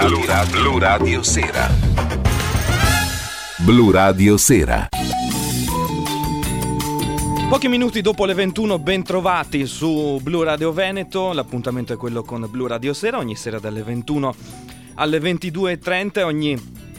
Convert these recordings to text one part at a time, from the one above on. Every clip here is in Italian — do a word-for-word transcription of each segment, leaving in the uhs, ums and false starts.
Blu Radio, Blu Radio Sera. Blu Radio Sera. Pochi minuti dopo le ventuno, ben trovati su Blu Radio Veneto. L'appuntamento è quello con Blu Radio Sera, ogni sera dalle ventuno alle ventidue e trenta. Ogni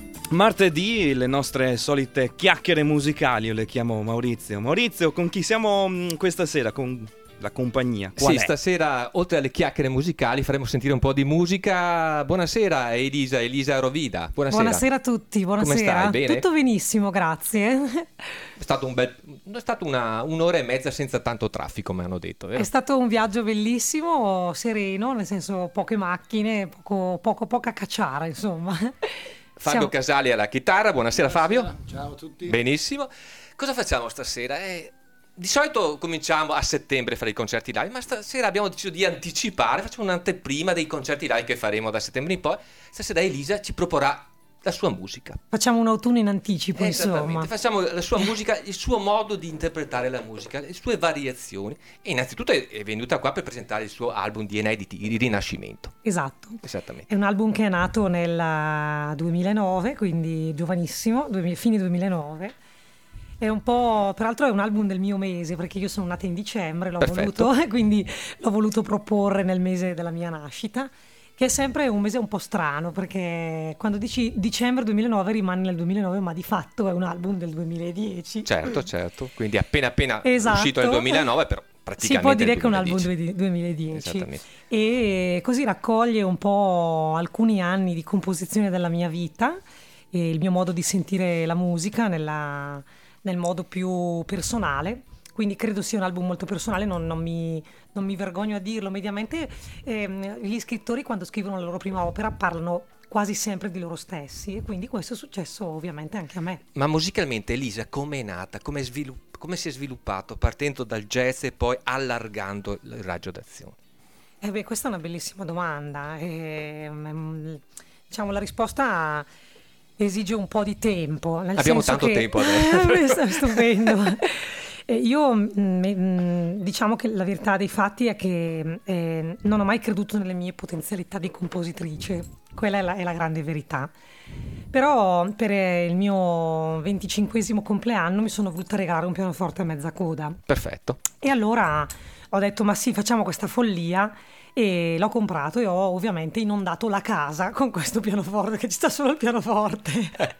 martedì le nostre solite chiacchiere musicali. Io le chiamo Maurizio. Maurizio, con chi siamo questa sera? Con la compagnia. Qual sì, è? Stasera, oltre alle chiacchiere musicali, faremo sentire un po' di musica. Buonasera Elisa, Elisa Rovida. Buonasera. Buonasera a tutti, buonasera. Come stai? Bene? Tutto benissimo, grazie. È stato un bel, è stato una, un'ora e mezza senza tanto traffico, mi hanno detto, vero? È stato un viaggio bellissimo, sereno, nel senso poche macchine, poco, poco poca cacciara, insomma. Fabio Siamo... Casali alla chitarra. Buonasera, Buonasera, Fabio. ciao a tutti. Benissimo. Cosa facciamo stasera? Eh, di solito cominciamo a settembre a fare i concerti live, ma stasera abbiamo deciso di anticipare, facciamo un'anteprima dei concerti live che faremo da settembre in poi. Stasera Elisa ci proporrà la sua musica. Facciamo un autunno in anticipo, Esattamente, insomma. facciamo la sua musica, il suo modo di interpretare la musica, le sue variazioni. E innanzitutto è, è venuta qua per presentare il suo album di inediti, il Rinascimento. Esatto. Esattamente. È un album che è nato nel duemilanove, quindi giovanissimo, duemila, fine duemilanove. È un po', peraltro è un album del mio mese, perché io sono nata in dicembre, l'ho Perfetto. voluto, quindi l'ho voluto proporre nel mese della mia nascita, che è sempre un mese un po' strano, perché quando dici dicembre duemilanove rimane nel duemilanove, ma di fatto è un album del duemiladieci. Certo, certo. Quindi appena appena Esatto. uscito nel duemilanove, però praticamente Si può dire nel che è un album duemiladieci. duemiladieci. Esattamente. E così raccoglie un po' alcuni anni di composizione della mia vita e il mio modo di sentire la musica nella, nel modo più personale. Quindi credo sia un album molto personale, non, non, mi, non mi vergogno a dirlo. Mediamente ehm, gli scrittori, quando scrivono la loro prima opera, parlano quasi sempre di loro stessi, e quindi questo è successo ovviamente anche a me. Ma musicalmente Elisa come è nata, come, è svilupp- come si è sviluppato partendo dal jazz e poi allargando il raggio d'azione? Eh beh, questa è una bellissima domanda. Ehm, diciamo, la risposta esige un po' di tempo. Nel Abbiamo senso tanto che... tempo adesso. Sta stupendo. Eh, Io mh, diciamo che la verità dei fatti è che eh, non ho mai creduto nelle mie potenzialità di compositrice, quella è la, è la grande verità. Però per eh, il mio venticinquesimo compleanno mi sono voluta regalare un pianoforte a mezza coda. Perfetto. E allora ho detto ma sì, facciamo questa follia, e l'ho comprato e ho ovviamente inondato la casa con questo pianoforte, che ci sta solo il pianoforte.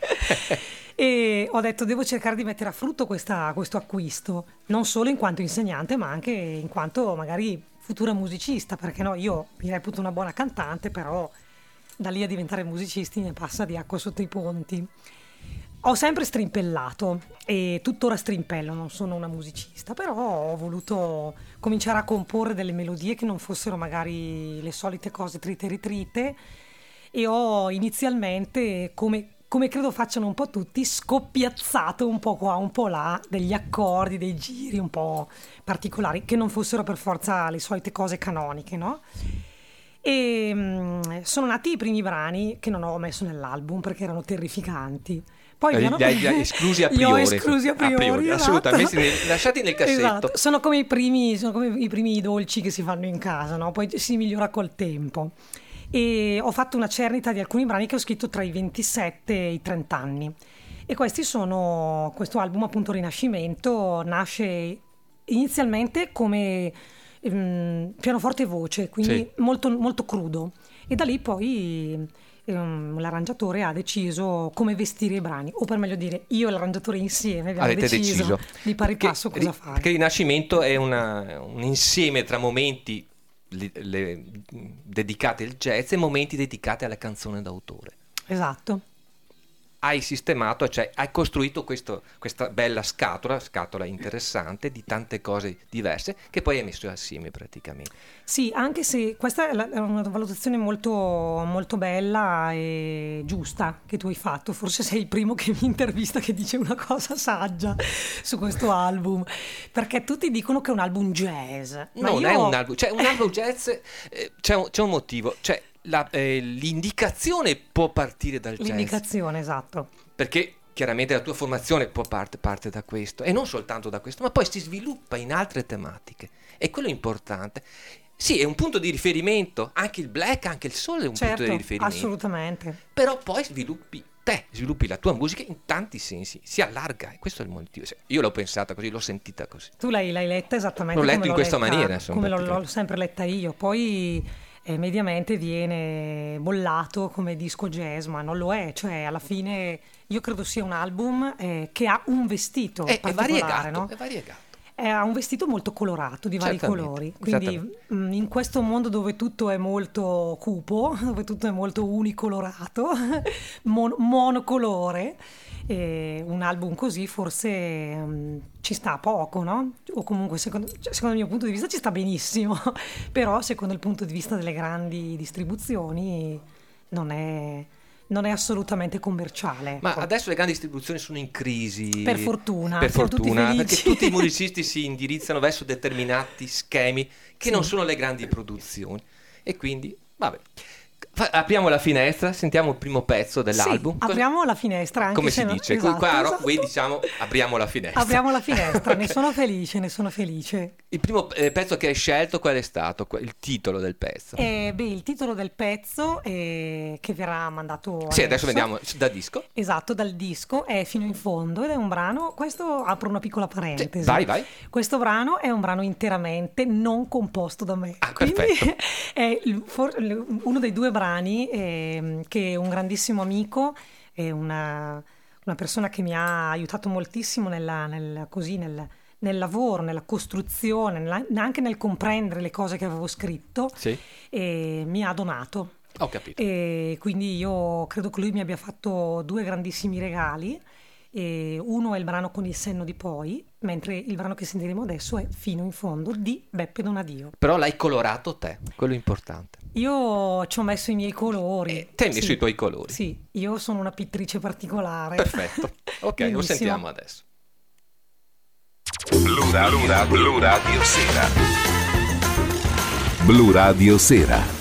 E ho detto devo cercare di mettere a frutto questa, questo acquisto, non solo in quanto insegnante ma anche in quanto magari futura musicista, perché no, io mi reputo una buona cantante, però da lì a diventare musicisti ne passa di acqua sotto i ponti. Ho sempre strimpellato e tuttora strimpello, non sono una musicista, però ho voluto cominciare a comporre delle melodie che non fossero magari le solite cose trite e ritrite, e ho inizialmente, come, come credo facciano un po' tutti, scoppiazzato un po' qua, un po' là, degli accordi, dei giri un po' particolari, che non fossero per forza le solite cose canoniche, no? E mh, sono nati i primi brani che non ho messo nell'album perché erano terrificanti. Poi Eh, piano- li hai- li hai esclusi a Li ho priori. esclusi a priori, A priori, esatto. assolutamente, messi- lasciati nel cassetto. Esatto. Sono come i primi, sono come i primi dolci che si fanno in casa, no? Poi si migliora col tempo. E ho fatto una cernita di alcuni brani che ho scritto tra i ventisette e i trenta anni. E questi sono, questo album appunto Rinascimento nasce inizialmente come ehm, pianoforte e voce, quindi Sì. molto, molto crudo. E da lì poi ehm, l'arrangiatore ha deciso come vestire i brani, o per meglio dire io e l'arrangiatore insieme abbiamo Avete deciso, deciso di pari Perché- passo cosa fare. Perché il Rinascimento è una- un insieme tra momenti li- le- dedicati al jazz e momenti dedicati alla canzone d'autore. Esatto. Hai sistemato, cioè hai costruito questo- questa bella scatola, scatola interessante di tante cose diverse che poi hai messo assieme praticamente. Sì, anche se questa è, la- è una valutazione molto, molto bella e giusta che tu hai fatto. Forse sei il primo che mi intervista che dice una cosa saggia su questo album, perché tutti dicono che è un album jazz. Ma Non io... è un album, cioè un album jazz, eh, c'è, un, c'è un motivo, cioè la- eh, l'indicazione può partire dal jazz. L'indicazione, esatto. Perché chiaramente la tua formazione può parte, parte da questo, e non soltanto da questo, ma poi si sviluppa in altre tematiche, e quello è importante. sì, è un punto di riferimento, anche il black, anche il soul è un certo, punto di riferimento. Assolutamente. Però poi sviluppi te, sviluppi la tua musica in tanti sensi, si allarga, e questo è il motivo. Io l'ho pensata così, l'ho sentita così. Tu l'hai, l'hai letta esattamente l'ho letto come in l'ho questa letta, maniera, insomma, come l'ho, l'ho sempre letta io. Poi eh, mediamente viene bollato come disco jazz, ma non lo è. Cioè, alla fine io credo sia un album eh, che ha un vestito È, è particolare, variegato, no? è variegato. Eh, Ha un vestito molto colorato, di vari Certamente, colori, quindi esattamente. mh, in questo mondo dove tutto è molto cupo, dove tutto è molto unicolorato, mon- monocolore, eh, un album così forse mh, ci sta poco, no? O comunque secondo, cioè, secondo il mio punto di vista ci sta benissimo, però secondo il punto di vista delle grandi distribuzioni non è... non è assolutamente commerciale. Ma ecco. adesso le grandi distribuzioni sono in crisi. Per fortuna, Per siamo tutti fortuna, felici. perché tutti i musicisti si indirizzano verso determinati schemi che Sì. non sono le grandi produzioni. E quindi, vabbè. Fa- apriamo la finestra, sentiamo il primo pezzo dell'album. Sì, Cosa- apriamo la finestra. Anche Come se si non- dice? esatto, Qua a esatto. Rockway diciamo apriamo la finestra. Apriamo la finestra, ne Ok. sono felice, ne sono felice. Il primo eh, pezzo che hai scelto, qual è stato? Que- Il titolo del pezzo? Eh, beh, il titolo del pezzo eh, che verrà mandato Sì, adesso vediamo da disco. Esatto, dal disco è Fino in fondo ed è un brano, questo apro una piccola Sì, parentesi. vai, vai. Questo brano è un brano interamente non composto da me. Ah, Quindi perfetto. è il- for- uno dei due brani ehm, che un grandissimo amico e una, una persona che mi ha aiutato moltissimo nella, nel, così, nel, nel lavoro, nella costruzione, nella- anche nel comprendere le cose che avevo scritto, Sì, e mi ha donato. ho capito. E quindi io credo che lui mi abbia fatto due grandissimi regali. E uno è il brano Con il senno di poi, mentre il brano che sentiremo adesso è Fino in fondo di Beppe Donadio. Però l'hai colorato te, quello è importante. Io ci ho messo i miei colori. Eh, te hai messo Sì. i tuoi colori. Sì, io sono una pittrice particolare. Perfetto. Ok, lo Benissimo. sentiamo adesso. Blu Radio, Blu Radio, Blu Radio Sera. Blu Radio Sera.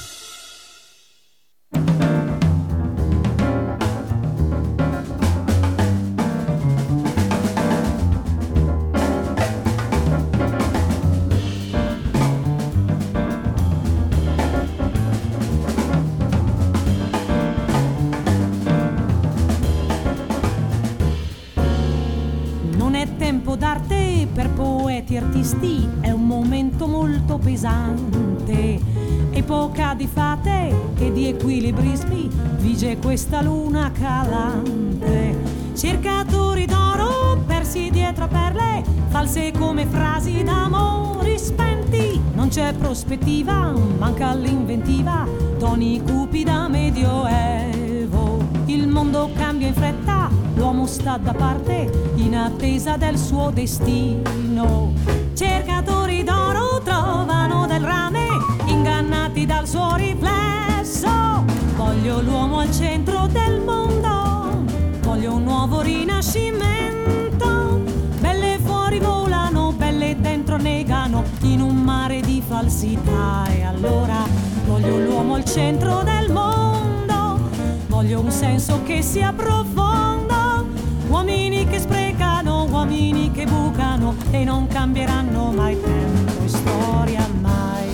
Non è tempo d'arte per poeti e artisti, è un momento molto pesante. Epoca di fate e di equilibrismi, vige questa luna calante. Cercatori d'oro persi dietro a perle, false come frasi d'amori spenti. Non c'è prospettiva, manca l'inventiva, toni cupi da medioevo. Il mondo cambia in fretta, l'uomo sta da parte in attesa del suo destino. Cercatori d'oro trovano del rame, ingannati dal suo riflesso. Voglio l'uomo al centro del mondo, voglio un nuovo rinascimento. Belle fuori volano, belle dentro negano, in un mare di falsità. E allora voglio l'uomo al centro del mondo, voglio un senso che sia profondo. Uomini che sprecano, uomini che bucano e non cambieranno mai tempo e storia mai.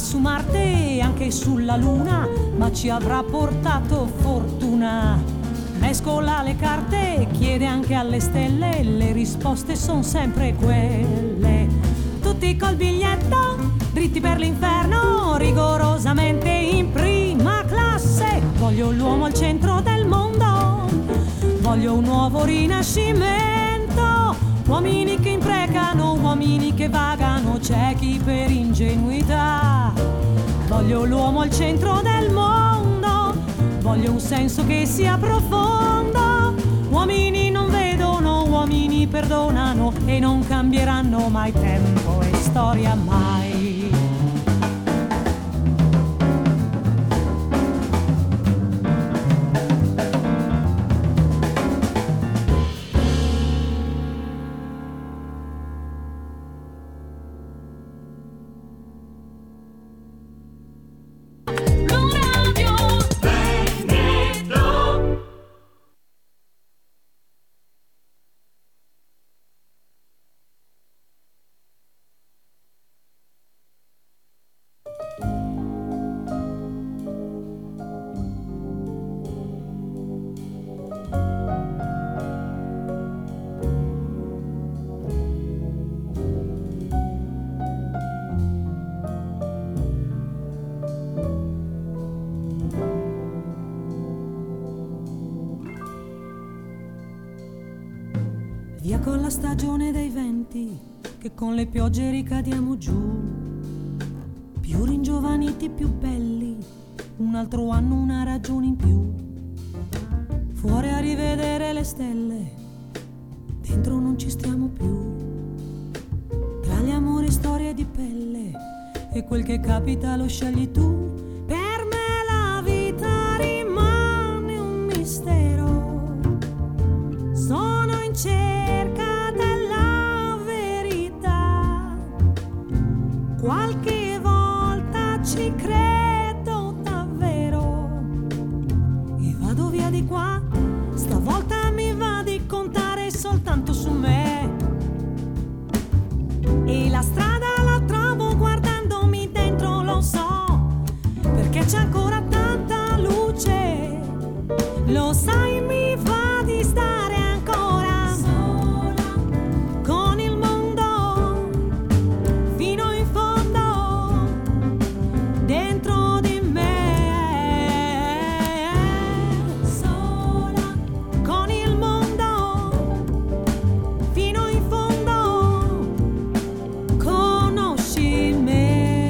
su Marte e anche sulla Luna, ma ci avrà portato fortuna. Mescola le carte, chiede anche alle stelle, le risposte sono sempre quelle. Tutti col biglietto, dritti per l'inferno, rigorosamente in prima classe. Voglio l'uomo al centro del mondo, voglio un nuovo rinascimento. Uomini che imprecano, uomini che vagano, ciechi per ingenuità. Voglio l'uomo al centro del mondo, voglio un senso che sia profondo. Uomini non vedono, uomini perdonano e non cambieranno mai tempo e storia mai. Via con la stagione dei venti, che con le piogge ricadiamo giù. Più ringiovaniti, più belli, un altro anno, una ragione in più. Fuori a rivedere le stelle, dentro non ci stiamo più. Tra gli amori storie di pelle, e quel che capita lo scegli tu. Per me la vita rimane un mistero, sono in cerca della verità. Qualche volta ci credo davvero e vado via di qua. Stavolta mi va di contare soltanto su me, e la strada la trovo guardandomi dentro, lo so, perché c'è ancora tanta luce. Lo sai, mi va di stare ancora sola con il mondo fino in fondo dentro di me, sola con il mondo fino in fondo. Conosci me.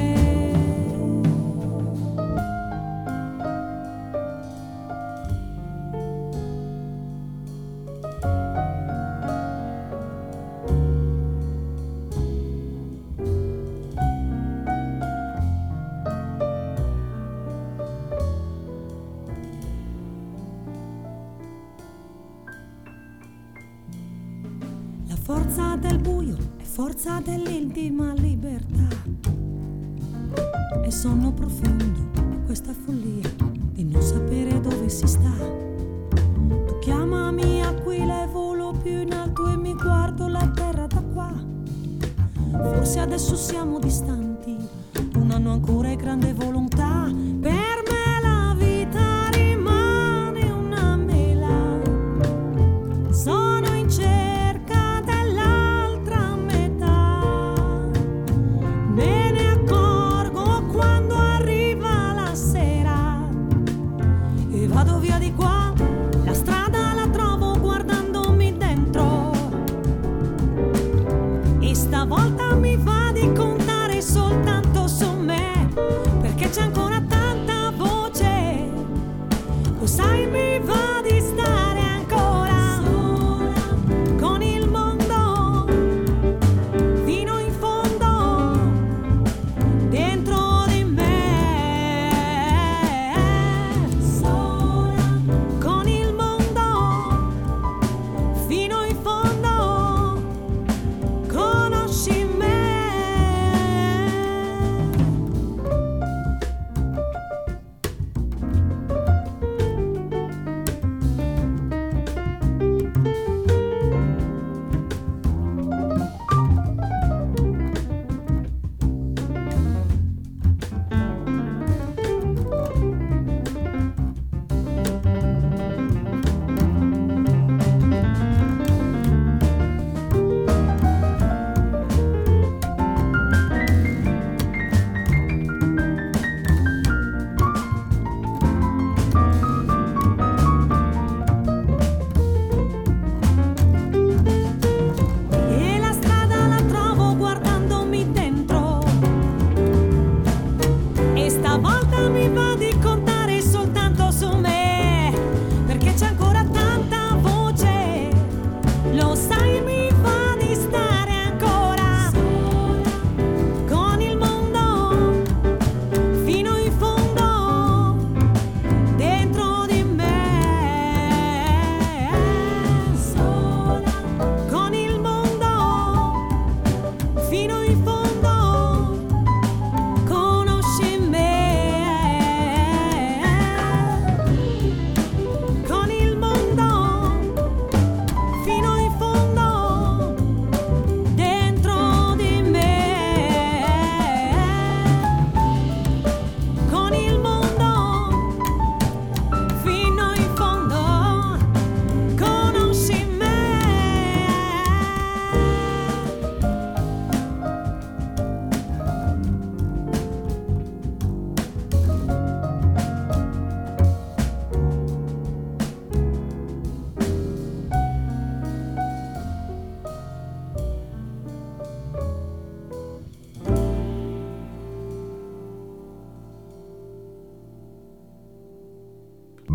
La forza del buio è forza dell'intima libertà, e sonno profondo è questa follia di non sapere dove si sta. Tu chiamami aquila e volo più in alto e mi guardo la terra da qua. Forse adesso siamo distanti, un anno ancora e grande volontà. Per me la vita rimane una mela, sono in cerca dell'altra metà. Me ne accorgo quando arriva la sera e vado via di qua. La strada la trovo guardandomi dentro, e stavolta mi va di contare soltanto su me, perché c'è ancora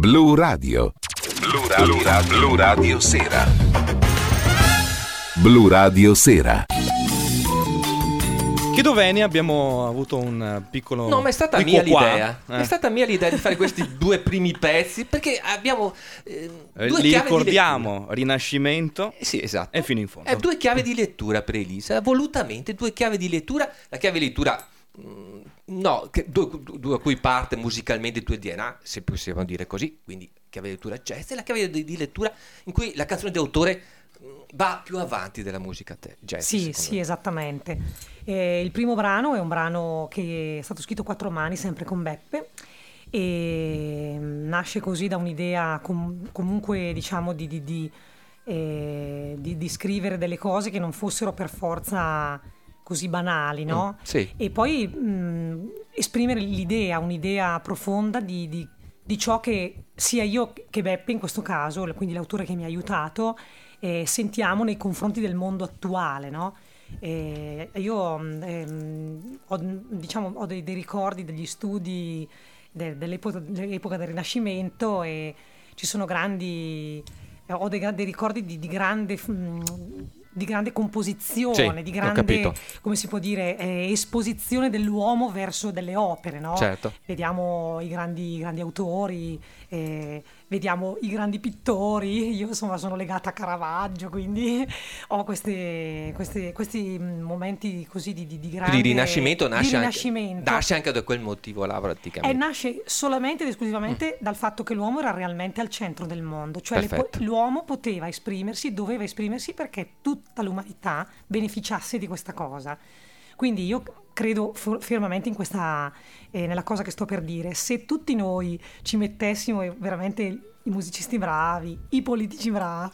Blu Radio. Blu Radio, Blu Radio, Blu Radio Sera. Blu Radio Sera. Chiedo Veni, abbiamo avuto un piccolo No, ma è stata piccolo mia qua, l'idea. eh. È stata mia l'idea di fare questi due primi pezzi perché abbiamo eh, Eh, due Li chiavi ricordiamo, Rinascimento di lettura. Eh, sì, esatto. e fino in fondo. Eh, due chiavi di lettura per Elisa, volutamente due chiavi di lettura. La chiave di lettura mh, no, che, due, due a cui parte musicalmente il tuo D N A, se possiamo dire così, quindi chiave di lettura jazz, e la chiave di, di lettura in cui la canzone d'autore va più avanti della musica te- jazz. Sì, sì, me. esattamente. Eh, il primo brano è un brano che è stato scritto a quattro mani, sempre con Beppe, e nasce così da un'idea com- comunque diciamo di, di, di, eh, di, di scrivere delle cose che non fossero per forza così banali, no? Mm, sì. E poi mh, esprimere l'idea, un'idea profonda di, di, di ciò che sia io che Beppe in questo caso, quindi l'autore che mi ha aiutato, eh, sentiamo nei confronti del mondo attuale, no? Eh, io ehm, ho, diciamo, ho dei, dei ricordi degli studi de, dell'epoca, dell'epoca del Rinascimento, e ci sono grandi, eh, ho dei, dei ricordi di, di grande mh, di grande composizione, Sì, di ho grande, capito. come si può dire, eh, esposizione dell'uomo verso delle opere, no? Certo. Vediamo i grandi, i grandi autori, eh, vediamo i grandi pittori. Io insomma sono legata a Caravaggio, quindi ho queste, queste- questi momenti così di, di, di grande Quindi il Rinascimento di nasce, rinascimento. Anche, nasce anche da quel motivo là E praticamente. nasce solamente ed esclusivamente dal fatto che l'uomo era realmente al centro del mondo, cioè le po- Perfetto. l'uomo poteva esprimersi, doveva esprimersi perché tutta l'umanità beneficiasse di questa cosa. Quindi io credo fu- fermamente in questa, eh, nella cosa che sto per dire. Se tutti noi ci mettessimo, e veramente i musicisti bravi, i politici bravi,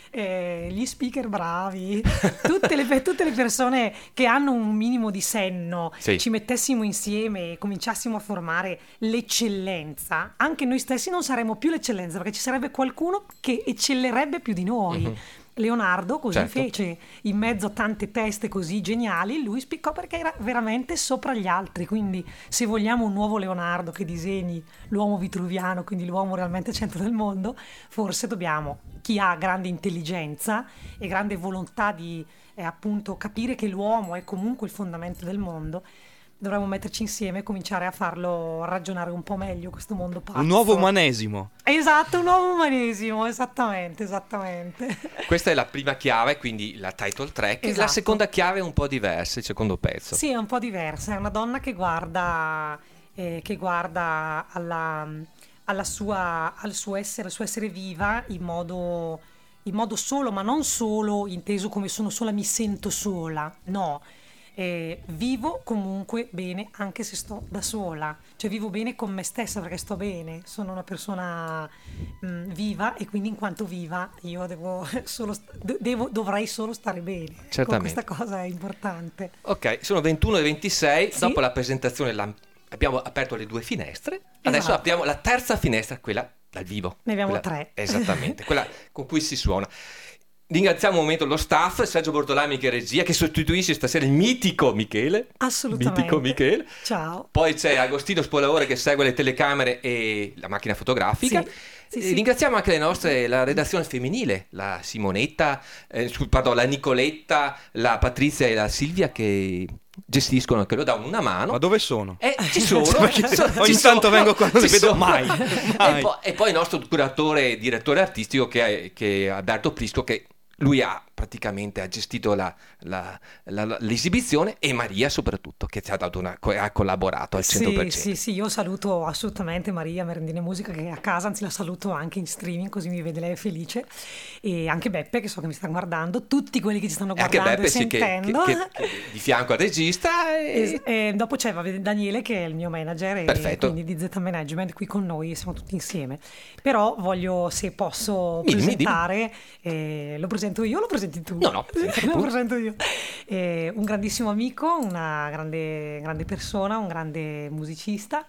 eh, gli speaker bravi, tutte le, pe- tutte le persone che hanno un minimo di senno, Sì. ci mettessimo insieme e cominciassimo a formare l'eccellenza, anche noi stessi non saremmo più l'eccellenza, perché ci sarebbe qualcuno che eccellerebbe più di noi. Mhm. Leonardo così Certo. fece, in mezzo a tante teste così geniali, lui spiccò perché era veramente sopra gli altri. Quindi se vogliamo un nuovo Leonardo che disegni l'uomo vitruviano, quindi l'uomo realmente centro del mondo, forse dobbiamo, chi ha grande intelligenza e grande volontà di eh, appunto capire che l'uomo è comunque il fondamento del mondo, dovremmo metterci insieme e cominciare a farlo ragionare un po' meglio questo mondo pazzo. Un nuovo umanesimo. Esatto, un nuovo umanesimo, esattamente, esattamente. Questa è la prima chiave, quindi la title track. La Esatto. seconda chiave è un po' diversa, il secondo pezzo. Sì, è un po' diversa, è una donna che guarda, eh, che guarda alla, alla sua, al suo essere, al suo essere viva in modo, in modo solo, ma non solo inteso come sono sola, mi sento sola, no. Eh, vivo comunque bene anche se sto da sola, cioè vivo bene con me stessa perché sto bene, sono una persona mh, viva, e quindi in quanto viva io devo solo st- de- devo, dovrei solo stare bene. Ecco, Certamente. questa cosa è importante. Ok, sono ventuno e ventisei. Sì. Dopo la presentazione la- abbiamo aperto le due finestre. Adesso Esatto. apriamo la terza finestra, quella dal vivo. Ne abbiamo Quella- tre. Esattamente, quella con cui si suona. Ringraziamo un momento lo staff, Sergio Bortolami che è regia, che sostituisce stasera il mitico Michele. Assolutamente. Mitico Michele. Ciao. Poi c'è Agostino Spolavore che segue le telecamere e la macchina fotografica. Sì, sì, E sì. Ringraziamo anche le nostre, la redazione femminile, la Simonetta, eh, scu- pardon, la Nicoletta, la Patrizia e la Silvia che gestiscono, che lo danno una mano. Ma dove sono? Eh, ci sono, Perché ci sono, ogni ci tanto sono, vengo qua, non li ci vedo sono. mai, mai. E, poi, e poi il nostro curatore e direttore artistico che è, che è Alberto Prisco, che lui ha praticamente ha gestito la, la- la- la- l'esibizione, e Maria soprattutto che ci ha, dato una, ha collaborato al cento per cento. Sì, sì, sì, io saluto assolutamente Maria Merendine Musica che è a casa, anzi la saluto anche in streaming così mi vede, lei è felice, e anche Beppe che so che mi sta guardando, tutti quelli che ci stanno E anche guardando Beppe e sì, che, sentendo. che- che- che di fianco al regista e- Es- e dopo c'è vabbè, Daniele che è il mio manager, e Perfetto. quindi di Z Management qui con noi, siamo tutti insieme. Però voglio, se posso Dimmi, presentare, eh, lo presento io o lo presenti tu? No, no, presenta lo tu. presento io. Eh, un grandissimo amico, una grande, grande persona, un grande musicista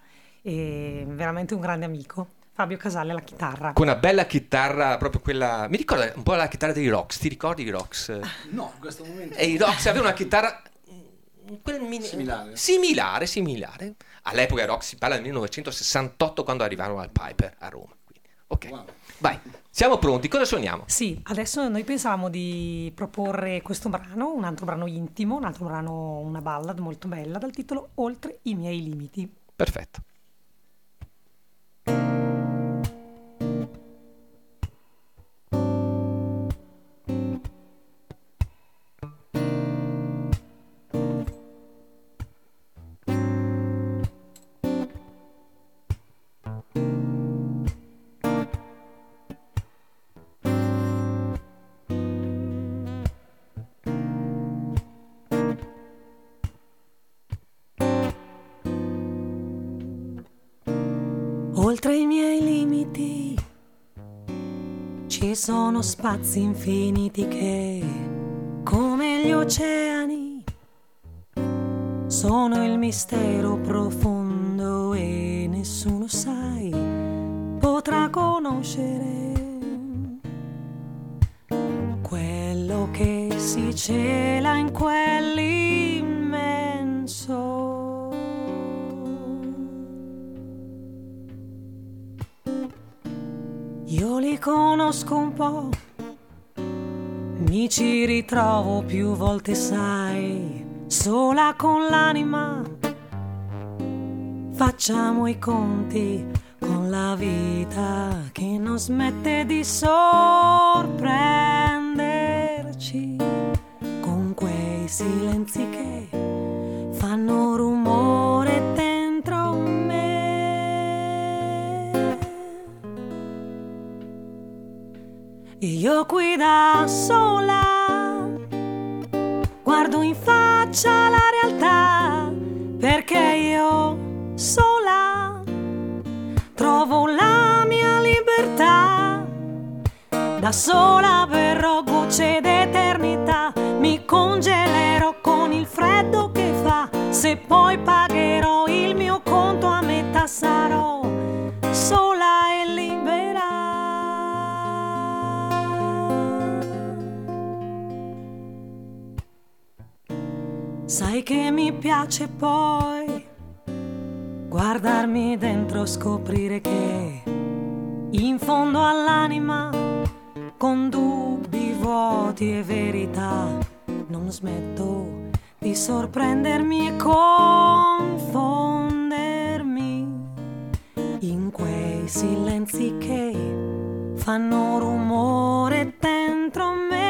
e veramente un grande amico. Fabio Casale alla chitarra. con una bella chitarra, proprio quella, mi ricorda un po' la chitarra dei Rocks, ti ricordi i Rocks? No, in questo momento. E i Rocks avevano una chitarra mm, quel mini- Similare. similare, similare. All'epoca i Rocks si parla del millenovecentosessantotto, quando arrivarono al Piper a Roma. Quindi Ok, vai, siamo pronti, cosa suoniamo? Sì, adesso noi pensavamo di proporre questo brano, un altro brano intimo, un altro brano, una ballad molto bella dal titolo Oltre i miei limiti. Perfetto. Oltre i miei limiti ci sono spazi infiniti che, come gli oceani, sono il mistero profondo e nessuno, sai, potrà conoscere quello che si cela in quell'immenso. Io li conosco un po', mi ci ritrovo più volte, sai, sola con l'anima. Facciamo i conti con la vita che non smette di sorprenderci, con quei silenzi che fanno rumore dentro me. Io qui da sola guardo in faccia la realtà, perché io sola trovo la mia libertà. Da sola verrò gocce d'eternità, mi congelerò con il freddo che fa. Se poi pagherò il mio conto a metà, sarò sola e libera. Sai che mi piace poi guardarmi dentro, scoprire che in fondo all'anima, con dubbi, vuoti e verità, non smetto di sorprendermi e confondermi in quei silenzi che fanno rumore dentro me.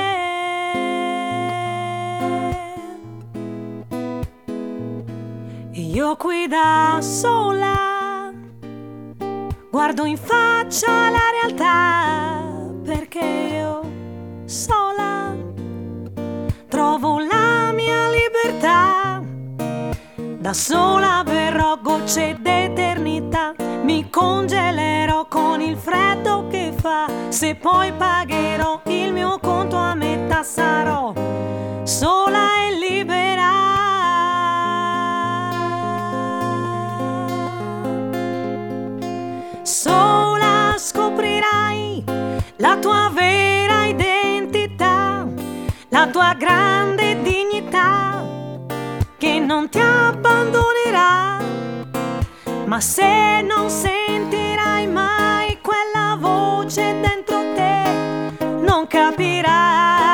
Io qui da sola guardo in faccia la realtà, perché io sola trovo la mia libertà. Da sola verrò gocce d'eternità, mi congelerò con il freddo che fa. Se poi pagherò il mio conto a metà, sarò sola e libera. Sola scoprirai la tua vera identità, la tua grande dignità che non ti abbandonerà. Ma se non sentirai mai quella voce dentro te, non capirai.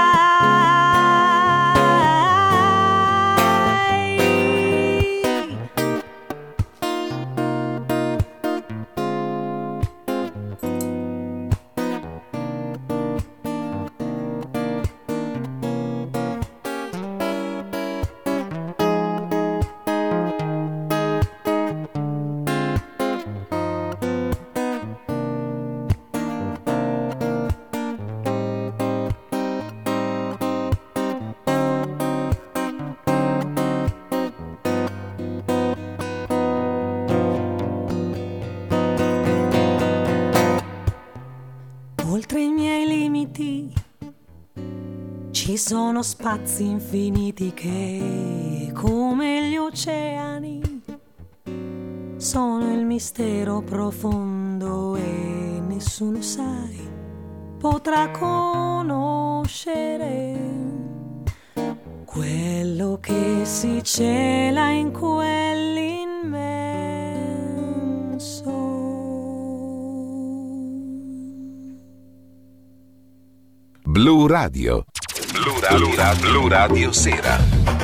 Oltre i miei limiti ci sono spazi infiniti che, come gli oceani, sono il mistero profondo e nessuno, sai, potrà conoscere quello che si cela in quell'immenso. Blu Radio. Blu Radio, Blu Radio, Blu Radio Sera.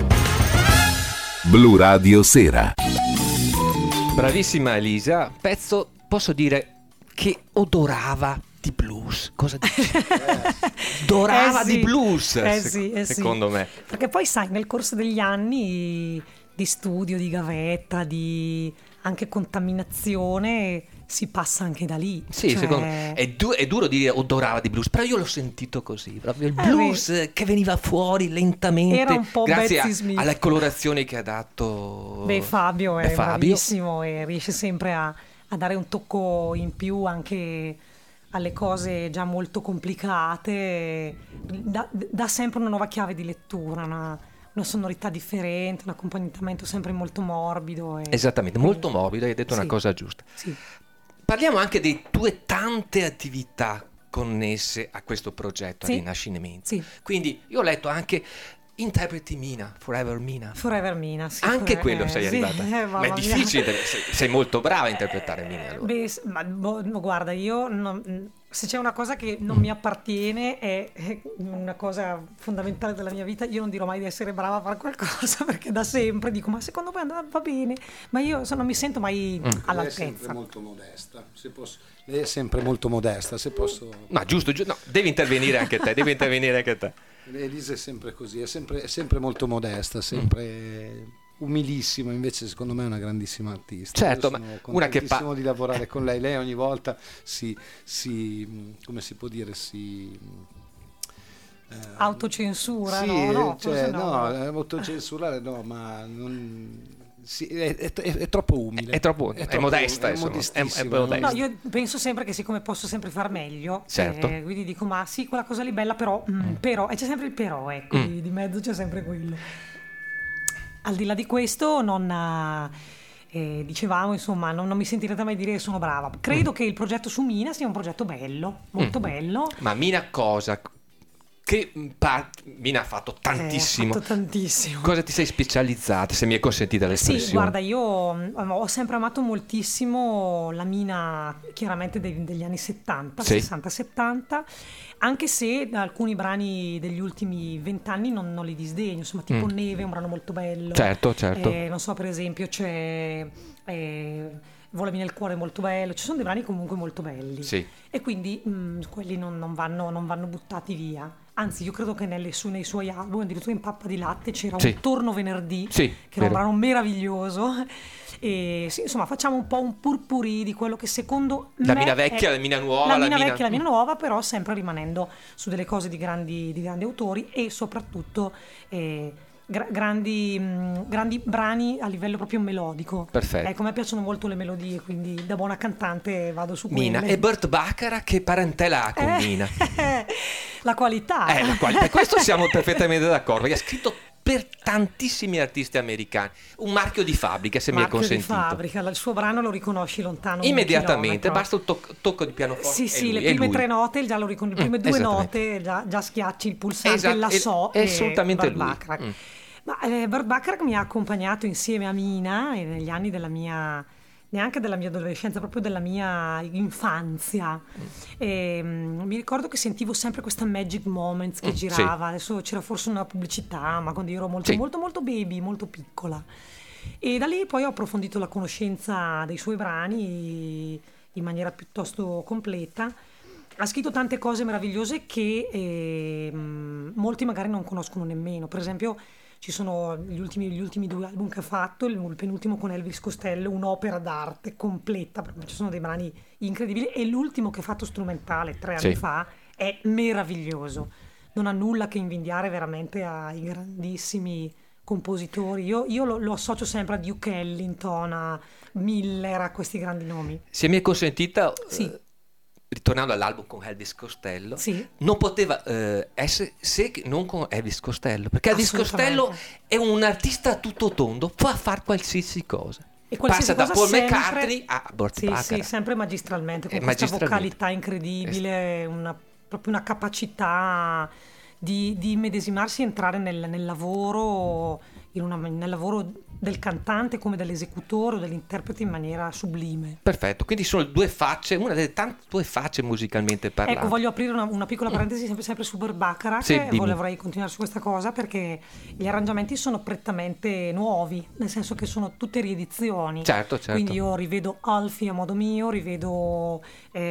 Blu Radio Sera. Bravissima Elisa, pezzo posso dire che odorava di blues. Cosa dici? Odorava Eh sì, di blues, eh sec- sì, eh sì. secondo me. Perché poi sai, nel corso degli anni di studio, di gavetta, di anche contaminazione, si passa anche da lì. Sì, Cioè, secondo me è, du- è duro dire odorava di blues, però io l'ho sentito così, proprio il Eh, blues eh, che veniva fuori lentamente Era un po' grazie a- Bessie Smith. alle colorazioni che ha dato Beh, Fabio è Beh, Fabio. bravissimo e riesce sempre a, a dare un tocco in più anche alle cose già molto complicate. Dà, dà sempre una nuova chiave di lettura, una, una sonorità differente, un accompagnamento sempre molto morbido. E, Esattamente, molto morbido, hai detto Sì. una cosa giusta. Sì. Parliamo anche delle tue tante attività connesse a questo progetto, Sì. a Rinascimento. Sì. Quindi io ho letto anche interpreti Mina, Forever Mina. Forever Mina, sì. Anche Forever- quello eh, sei sì, arrivata. eh, Ma mamma è mia. difficile, sei, sei molto brava a interpretare Mina. Allora. Beh, s- ma boh, no, guarda, io non- se c'è una cosa che non mi appartiene è, è una cosa fondamentale della mia vita, io non dirò mai di essere brava a fare qualcosa perché da sempre dico ma secondo me andrà- va bene, ma io so- non mi sento mai Lei è sempre all'altezza. molto modesta, se posso. Lei è sempre molto modesta, se posso. No, giusto, giusto, no, devi intervenire anche te, devi intervenire anche te. Elisa è sempre così, è sempre, è sempre molto modesta, sempre umilissima, invece secondo me è una grandissima artista. Certo, Io ma sono una che pa- contentissimo di lavorare con lei. Lei ogni volta si, si come si può dire, si eh, Autocensura, sì, no, no, cioè, forse no, no. è autocensurare no, ma non, sì, è, è- è troppo umile. È troppo- è modesta, è insomma, modestissima, è- è modesta. No, io penso sempre che siccome posso sempre far meglio, Certo. eh, quindi dico ma sì, quella cosa lì bella però, mm, però, e c'è sempre il però, ecco, Mm. di, di mezzo c'è sempre quello. Al di là di questo non... ha- eh, dicevamo insomma non, non mi sentirete mai dire che sono brava. Credo che il progetto su Mina sia un progetto bello, molto Mm. bello. Ma Mina cosa? Che par- Mina ha fatto tantissimo. Eh, ha fatto tantissimo. Cosa ti sei specializzata, se mi è consentita l'espressione? Sì, guarda, io mm, ho sempre amato moltissimo la Mina, chiaramente dei- degli anni settanta, Sì. sessanta settanta, anche se alcuni brani degli ultimi vent'anni non, non li disdegno, insomma, tipo Mm. Neve è un brano molto bello. Certo, certo. Eh, non so, per esempio c'è eh, Volami nel cuore molto bello, ci sono dei brani comunque molto belli. Sì. E quindi mm, quelli non, non vanno, non vanno buttati via. Anzi, io credo che nelle su- nei suoi album, addirittura in Pappa di latte, c'era Sì. un Torno venerdì, Sì, che era un vero. brano meraviglioso. E sì, insomma, facciamo un po' un purpurì di quello che secondo La me Mina vecchia, è- la Mina nuova, la la Mina Mina- vecchia e la Mina nuova, però sempre rimanendo su delle cose di grandi, di grandi autori e soprattutto eh, gra- grandi, mh, grandi brani a livello proprio melodico. Perfetto. Ecco, a me piacciono molto le melodie, quindi da buona cantante vado su Mina quelle. e Burt Bacharach, che parentela ha con Eh, Mina? la qualità. Eh, la qualità. Per questo siamo perfettamente d'accordo. Perché ha scritto per tantissimi artisti americani. Un marchio di fabbrica, se Marchio mi è di consentito. fabbrica, il suo brano lo riconosci lontano un Immediatamente, chilometro. basta un toc- tocco di pianoforte. Sì, e sì, lui, le e prime lui. tre note, già lo ricon- le prime Mm, due esattamente. note già, già schiacci il pulsante, Esatto, la è- so. è e assolutamente Burt lui. Bacharach. Mm. Ma eh, Burt Bacharach mi ha accompagnato insieme a Mina e negli anni della mia, neanche della mia adolescenza, proprio della mia infanzia. E, mm, mi ricordo che sentivo sempre questa Magic Moments che Mm, girava. Adesso c'era forse una pubblicità, ma quando io ero molto, Sì. molto, molto baby, molto piccola. E da lì poi ho approfondito la conoscenza dei suoi brani in maniera piuttosto completa. Ha scritto tante cose meravigliose che ehm, molti magari non conoscono nemmeno. Per esempio, ci sono gli ultimi, gli ultimi due album che ha fatto, il, il penultimo con Elvis Costello, un'opera d'arte completa, perché ci sono dei brani incredibili, e l'ultimo che ha fatto strumentale tre anni Sì. fa è meraviglioso. Non ha nulla che invidiare veramente ai grandissimi compositori. Io, io lo, lo associo sempre a Duke Ellington, a Miller, a questi grandi nomi. Se mi è consentita, Sì. eh, ritornando all'album con Elvis Costello, Sì. non poteva eh, essere se che non con Elvis Costello, perché Elvis Assolutamente. Costello è un artista a tutto tondo, può fare qualsiasi cosa. E qualsiasi Passa da cosa Paul sempre- McCartney a Burt Sì, Bacharach. sì, sempre magistralmente, con Eh, questa magistralmente. vocalità incredibile, una, proprio una capacità di, di immedesimarsi, entrare nel, nel lavoro in una, nel lavoro del cantante come dell'esecutore o dell'interprete in maniera sublime. Perfetto, quindi sono due facce, una delle tante due facce musicalmente parlando. Ecco, voglio aprire una, una piccola parentesi sempre, sempre su Burt Bacharach, Sì, e dimmi. vorrei continuare su questa cosa perché gli arrangiamenti sono prettamente nuovi, nel senso che sono tutte riedizioni. Certo, certo. Quindi io rivedo Alfie a modo mio, rivedo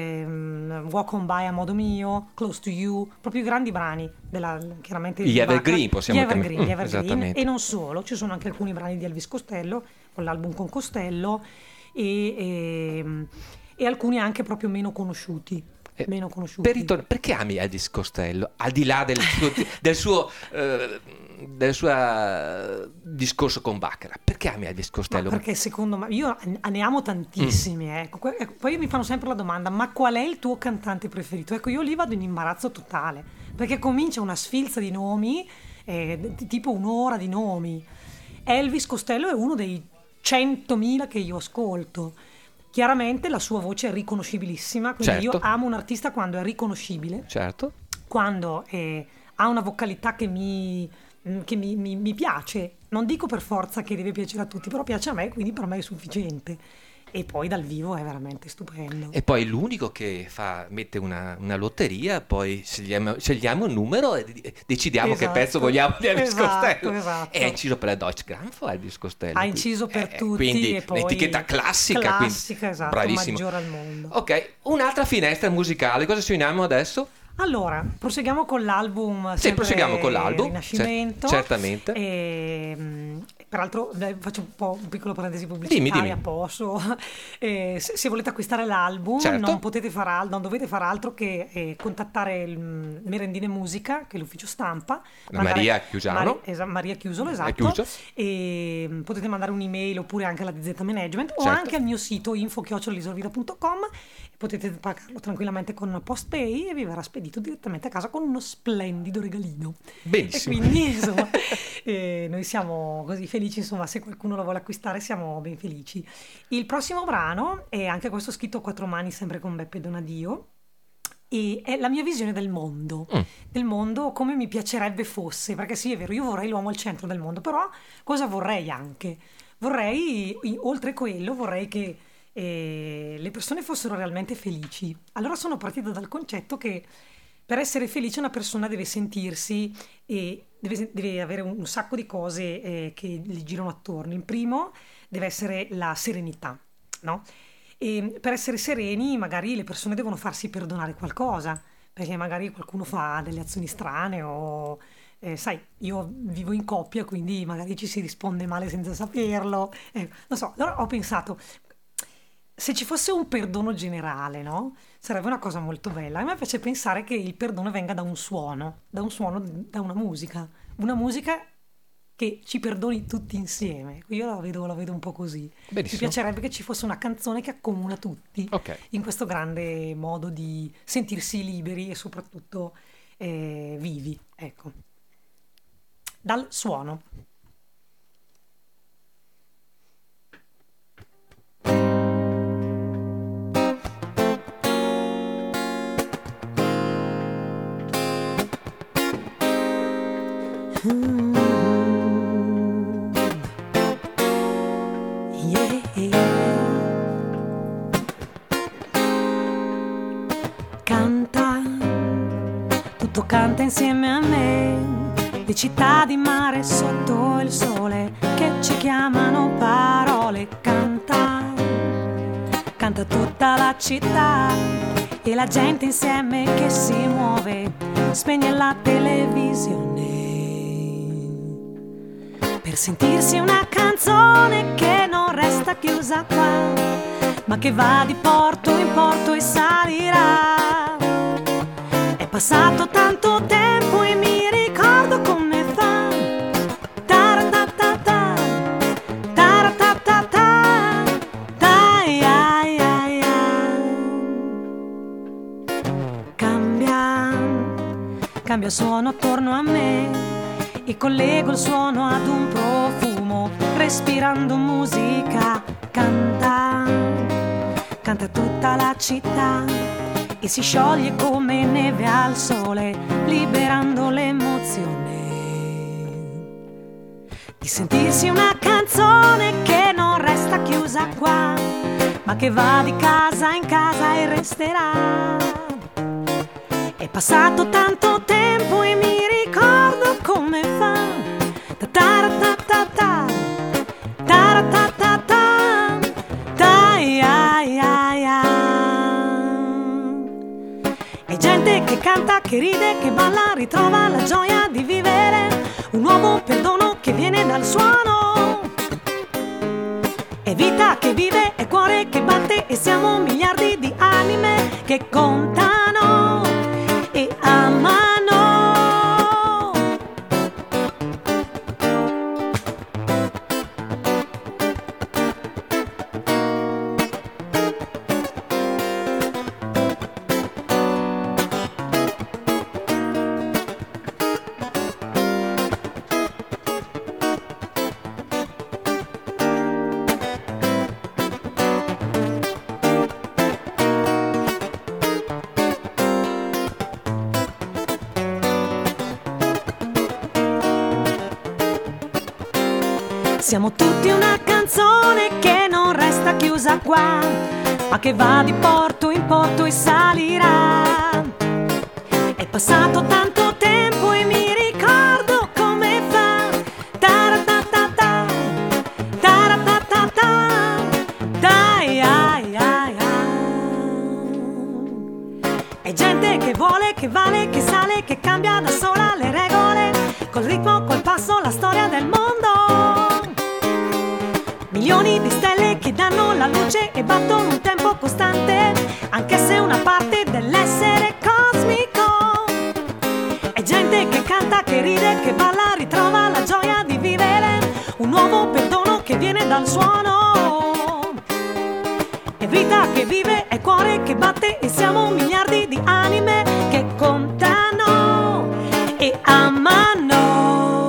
ehm, Walk On By a modo mio, Close To You, proprio i grandi brani della, chiaramente Gli di evergreen, Bacharach. possiamo gli evergreen, chiamare- gli Mm, evergreen. esattamente. E non solo, ci sono anche alcuni brani di Elvis Costello, con l'album con Costello, e, e, e alcuni anche proprio meno conosciuti. Eh, meno conosciuti. Per ritorn- perché ami Elvis Costello? Al di là del suo, del suo, eh, del suo eh, discorso con Bacharach, perché ami Elvis Ma Costello? perché secondo me, io ne amo tantissimi, Mm. ecco. Que- ecco, poi mi fanno sempre la domanda, ma qual è il tuo cantante preferito? Ecco, io lì vado in imbarazzo totale, perché comincia una sfilza di nomi, eh, d- tipo un'ora di nomi. Elvis Costello è uno dei centomila che io ascolto. Chiaramente la sua voce è riconoscibilissima, quindi Certo. io amo un artista quando è riconoscibile, Certo. quando eh, ha una vocalità che mi, mm, che mi, mi- mi piace. Non dico per forza che deve piacere a tutti, però piace a me, quindi per me è sufficiente. E poi dal vivo è veramente stupendo. E poi l'unico che fa, mette una, una lotteria, poi scegliamo, scegliamo un numero e di- decidiamo Esatto. che pezzo vogliamo di Elvis Esatto, Costello. esatto. E ha inciso per la Deutsche Grammophon Elvis Costello. Ha inciso per Eh, tutti quindi e poi un'etichetta classica. quindi classica, esatto, bravissimo. maggiore al mondo. Ok, un'altra finestra musicale, cosa ci uniamo adesso? Allora, proseguiamo con l'album. Sì, sempre proseguiamo con l'album, Rinascimento. cer- certamente. E, mh, peraltro, dai, faccio un po' un piccolo parentesi pubblicitaria, Dimmi, dimmi. posso. Eh, se, se volete acquistare l'album, Certo. non potete far al- non dovete fare altro che eh, contattare il mh, Merendine Musica, che è l'ufficio stampa. La Maria Chiusano. Mari- esa- Maria Chiusolo, esatto. chiuso. E mh, potete mandare un'email oppure anche alla D Z Management o Certo. anche al mio sito info chiocciola lisorvita punto com. Potete pagarlo tranquillamente con PostPay e vi verrà spedito direttamente a casa con uno splendido regalino. Benissimo. E quindi insomma eh, noi siamo così felici, insomma, se qualcuno lo vuole acquistare siamo ben felici. Il prossimo brano è anche questo scritto a quattro mani, sempre con Beppe Donadio, e è la mia visione del mondo, Mm. del mondo come mi piacerebbe fosse, perché sì, è vero, io vorrei l'uomo al centro del mondo, però cosa vorrei anche? Vorrei, i- oltre quello, vorrei che eh, le persone fossero realmente felici. Allora sono partita dal concetto che per essere felice una persona deve sentirsi e deve, deve avere un, un sacco di cose eh, che gli girano attorno. Il primo deve essere la serenità, no? E per essere sereni magari le persone devono farsi perdonare qualcosa, perché magari qualcuno fa delle azioni strane o... Eh, sai, io vivo in coppia, quindi magari ci si risponde male senza saperlo. Eh, non so, allora ho pensato, se ci fosse un perdono generale, no? Sarebbe una cosa molto bella. A me piace pensare che il perdono venga da un suono, da un suono, da una musica. Una musica che ci perdoni tutti insieme. Io la vedo, la vedo un po' così. Benissimo. Mi piacerebbe che ci fosse una canzone che accomuna tutti Ok. in questo grande modo di sentirsi liberi e soprattutto eh, vivi. Ecco. Dal suono. Canta, tutto canta insieme a me, le città di mare sotto il sole che ci chiamano parole. Canta, canta tutta la città e la gente insieme che si muove, spegne la televisione per sentirsi una canzone che non resta chiusa qua, ma che va di porto in porto e salirà. È passato tanto tempo e mi ricordo come fa. Taratatata, taratatata, dai, ai, ai, ai. Cambia, cambia suono attorno a me e collego il suono ad un profumo, respirando musica. Canta, canta tutta la città e si scioglie come neve al sole, liberando l'emozione di di sentirsi una canzone che non resta chiusa qua, ma che va di casa in casa e resterà. È passato tanto tempo e mi ricordo come fa. Ta ta ta ta ta ta ta ta ta ta ya ya ya. È gente che canta, che ride, che balla, ritrova la gioia di vivere, un nuovo perdono che viene dal suono. È vita che vive, è cuore che batte e siamo miliardi di anime che contano e amano. Siamo tutti una canzone che non resta chiusa qua, ma che va di porto in porto e salirà. È passato tanto tempo e mi ricordo come fa. Taratatata, taratatata, dai, ai, ai, ai. È gente che vuole, che vale, che sale, che cambia da sola le regole, col ritmo, col passo, la storia del mondo. Milioni di stelle che danno la luce e battono un tempo costante, anche se una parte dell'essere cosmico. È gente che canta, che ride, che balla, ritrova la gioia di vivere, un nuovo perdono che viene dal suono. È vita che vive, è cuore che batte e siamo miliardi di anime che contano e amano.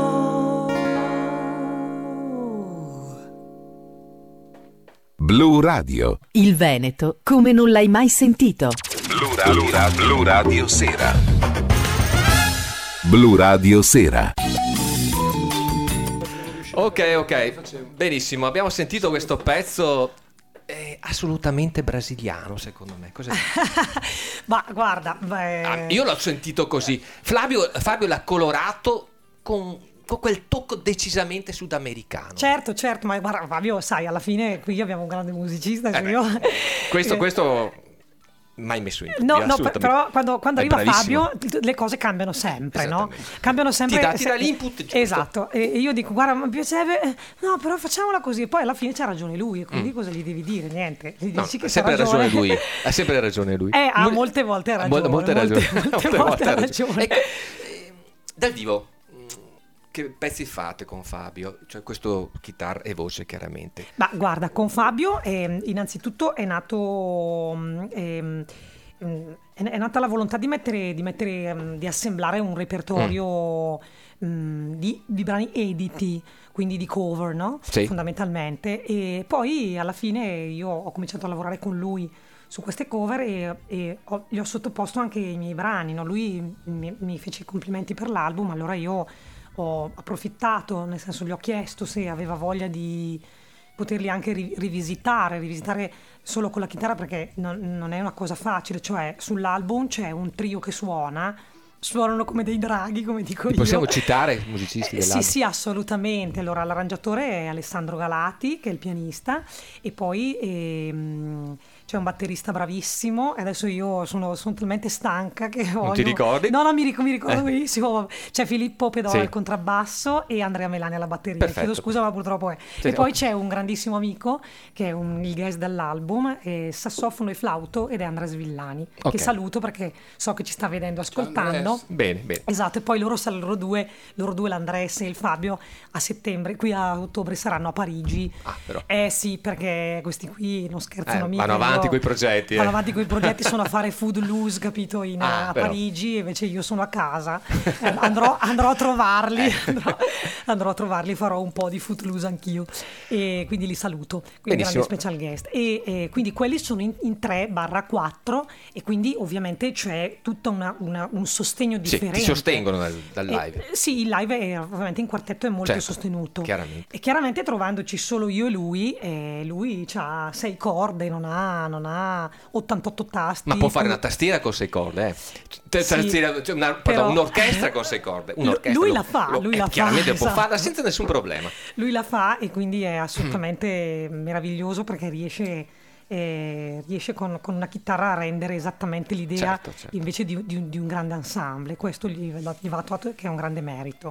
Blu Radio. Il Veneto come non l'hai mai sentito. Blu Radio, Blu Radio, Blu Radio Sera. Blu Radio Sera. Ok, ok, benissimo. Abbiamo sentito questo pezzo eh, assolutamente brasiliano, secondo me. Cosa Ma guarda, beh... ah, io l'ho sentito così. Flavio, Fabio l'ha colorato con... con quel tocco decisamente sudamericano. Certo, certo, ma guarda, Fabio, sai, alla fine qui abbiamo un grande musicista. Eh io... Questo, questo mai messo in No, dubbio, no, per- però quando, quando È arriva bravissimo. Fabio le cose cambiano sempre, no? Esattamente. Cambiano sempre. Ti dà- ti dà l'input giusto. Esatto, e io dico, guarda, mi piacerebbe, eh, no, però facciamola così. E poi alla fine c'ha ragione lui, e quindi cosa gli devi dire? Niente, gli No, dici che ha c'ha sempre ragione ragione lui. Ha sempre ragione lui. Eh, ha Lui- molte volte ha ragione. Molte, molte ragioni. Molte, molte volte ha ragione. Ecco, eh, dal vivo, mh, che pezzi fate con Fabio? Cioè questo chitarra e voce, chiaramente. Ma guarda, con Fabio ehm, innanzitutto è nato ehm, ehm, è è nata la volontà di mettere di, mettere, ehm, di assemblare un repertorio mh, di, di brani editi, quindi di cover, no? Sì. Fondamentalmente. E poi alla fine io ho cominciato a lavorare con lui su queste cover e, e ho- gli ho sottoposto anche i miei brani, no? Lui mi, mi fece i complimenti per l'album, allora io ho approfittato, nel senso gli ho chiesto se aveva voglia di poterli anche ri- rivisitare, rivisitare solo con la chitarra, perché non, non è una cosa facile, cioè sull'album c'è un trio che suona, suonano come dei draghi, come dico Li io. possiamo citare i musicisti Eh, sì, dell'album? sì, assolutamente. Allora, l'arrangiatore è Alessandro Galati, che è il pianista, e poi ehm, c'è un batterista bravissimo. E adesso io sono, sono talmente stanca che voglio... ti ricordi? No, no, mi, ric- mi ricordo Eh. benissimo. C'è Filippo Pedoro Sì. al contrabbasso e Andrea Melani alla batteria. Perfetto. Chiedo scusa, ma purtroppo è. Sì, e poi ok. c'è un grandissimo amico che è un, il guest dell'album, è sassofono e flauto, ed è Andrea Villani, Ok. che saluto perché so che ci sta vedendo, ascoltando. Andres. Bene, bene. Esatto, e poi loro, sal- loro due, loro due, l'Andres e il Fabio, a settembre, qui a ottobre saranno a Parigi. Ah, però. Eh sì, perché questi qui non scherzano Eh, mica. vanno i loro- avanti coi progetti. Vanno eh. avanti coi progetti, sono a fare Footloose, capito, in, Ah, a però. Parigi, invece io sono a casa. Eh, andrò, andrò a trovarli, andrò, andrò a trovarli, farò un po' di Footloose anch'io. E quindi li saluto, quindi grandi Benissimo. special guest. E, e quindi quelli sono in, in tre barra quattro e quindi ovviamente c'è tutto un sostegno Sì, differente. ti sostengono dal, dal live. Eh, sì, il live è ovviamente in quartetto è molto Certo, sostenuto. chiaramente. E chiaramente trovandoci solo io e lui, eh, lui ha sei corde, non ha, non ha ottantotto tasti. Ma può fare come- una tastiera con sei corde, eh. T- Sì, tastiera- cioè una- però- pardon, un'orchestra con sei corde. Lu- Un'orchestra lui lo- la fa, lo- lui eh, la fa, chiaramente può esatto. farla senza nessun problema. Lui la fa e quindi è assolutamente meraviglioso perché riesce, eh, riesce con, con una chitarra a rendere esattamente l'idea Certo, certo. invece di, di un, di un grande ensemble. Questo gli, gli va attuato, che è un grande merito.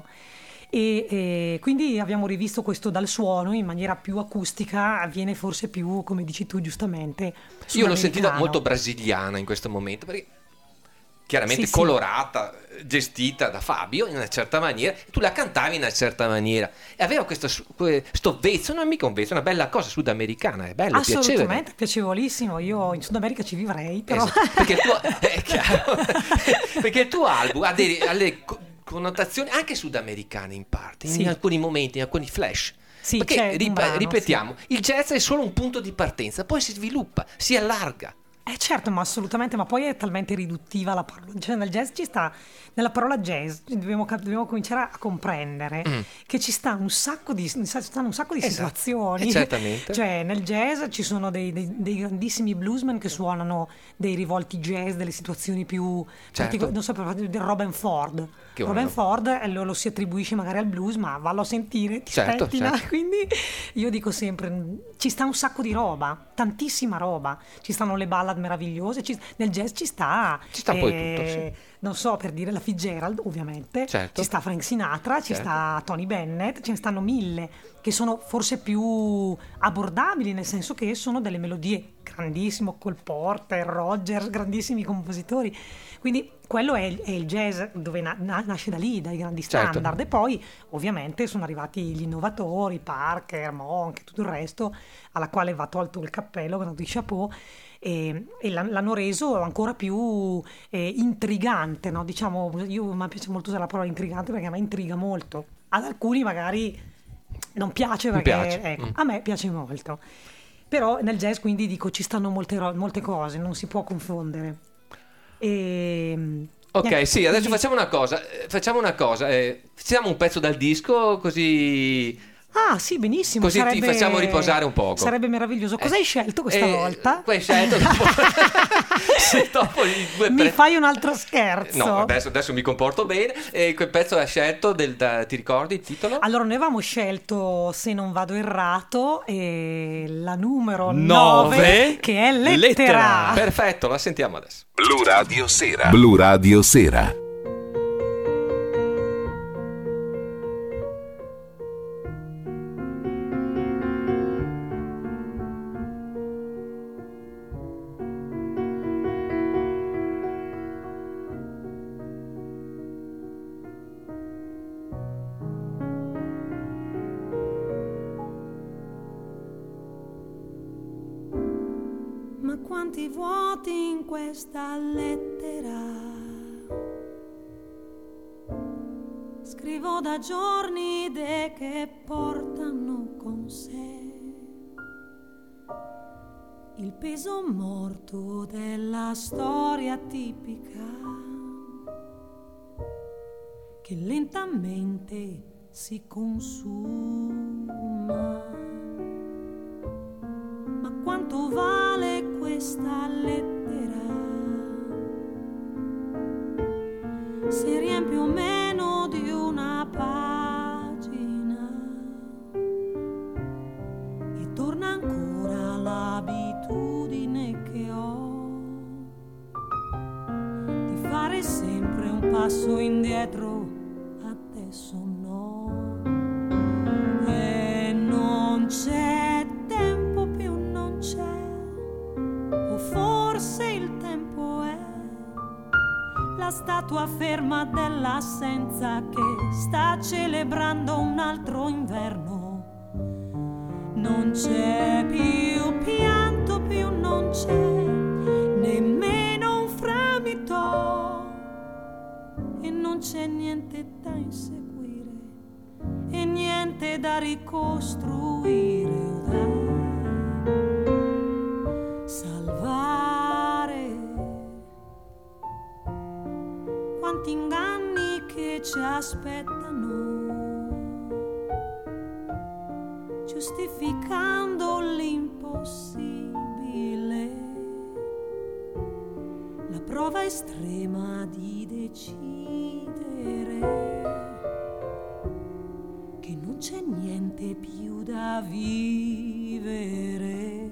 E, e quindi abbiamo rivisto questo dal suono in maniera più acustica, avviene forse più, come dici tu giustamente, Io l'ho sentita sudamericano. molto brasiliana in questo momento perché chiaramente Sì, sì. colorata, gestita da Fabio in una certa maniera, tu la cantavi in una certa maniera e aveva questo su- questo vezzo, non è mica un vezzo, è una bella cosa sudamericana, è bello, piacevole. Assolutamente, piacevolissimo. Io in Sud America ci vivrei, però Esatto, perché, il tuo, è chiaro, perché il tuo album ha delle, ha delle co- connotazioni anche sudamericane in parte, Sì. in alcuni momenti, in alcuni flash. Sì, perché c'è un rip- brano, ripetiamo, il jazz è solo un punto di partenza, poi si sviluppa, si allarga. Eh certo, ma assolutamente, ma poi è talmente riduttiva la parola, cioè nel jazz ci sta, nella parola jazz dobbiamo, cap- dobbiamo cominciare a comprendere che ci sta un sacco di, ci stanno un sacco di Mm. Esatto, situazioni, eh, certamente. cioè nel jazz ci sono dei, dei- dei grandissimi bluesmen che suonano dei rivolti jazz, delle situazioni più, Certo. partico- non so, per del Robin Ford, Che Robin buono. Ford eh, lo, lo si attribuisce magari al blues, ma vallo a sentire, ti Certo, spettina, certo. quindi io dico sempre, mh, ci sta un sacco di roba, tantissima roba, ci stanno le ballad meravigliose, ci- nel jazz ci sta, Ci sta un po' di eh, tutto, sì. non so, per dire la Fitzgerald ovviamente, Certo. ci sta Frank Sinatra, ci Certo. sta Tony Bennett, ce ne stanno mille che sono forse più abbordabili, nel senso che sono delle melodie grandissimo, Cole Porter, Rogers, grandissimi compositori, quindi quello è il, è il jazz dove na- na- nasce da lì, dai grandi Certo. standard, e poi ovviamente sono arrivati gli innovatori, Parker, Monk e tutto il resto, alla quale va tolto il cappello, grandi chapeau, e, e l'han- l'hanno reso ancora più eh, intrigante, no? Diciamo, io mi piace molto usare la parola intrigante perché a me intriga molto, ad alcuni magari non piace Non perché piace. ecco, Mm. a me piace molto, però nel jazz quindi dico ci stanno molte, ro- molte cose, non si può confondere. E, Ok, niente, sì, adesso quindi- facciamo una cosa, eh, facciamo una cosa, eh, facciamo un pezzo dal disco così... Ah sì, benissimo. Così ti sarebbe- facciamo riposare un poco. Sarebbe meraviglioso. Cosa Eh, hai scelto questa eh, volta? Poi hai scelto dopo, se dopo i due Mi pre- fai un altro scherzo? No, adesso, adesso mi comporto bene. E quel pezzo hai scelto del, da- ti ricordi il titolo? Allora, noi avevamo scelto, se non vado errato, eh, la numero Nove, nove, che è Lettera. Lettera. Perfetto, la sentiamo adesso. Blu Radio Sera. Blu Radio Sera. Ma quanti vuoti in questa lettera. Scrivo da giorni idee che portano con sé il peso morto della storia tipica che lentamente si consuma. Ma quanto vale questa lettera? Se riempie o meno di una pagina e torna ancora l'abitudine che ho di fare sempre un passo indietro, adesso no. E non c'è tempo più, non c'è, o forse il tempo è la statua ferma dell'assenza che sta celebrando un altro inverno. Non c'è più pianto, più non c'è non c'è niente da inseguire e niente da ricostruire o da salvare. Quanti inganni che ci aspettano, giustificando l'impossibile, la prova estrema di decidere che non c'è niente più da vivere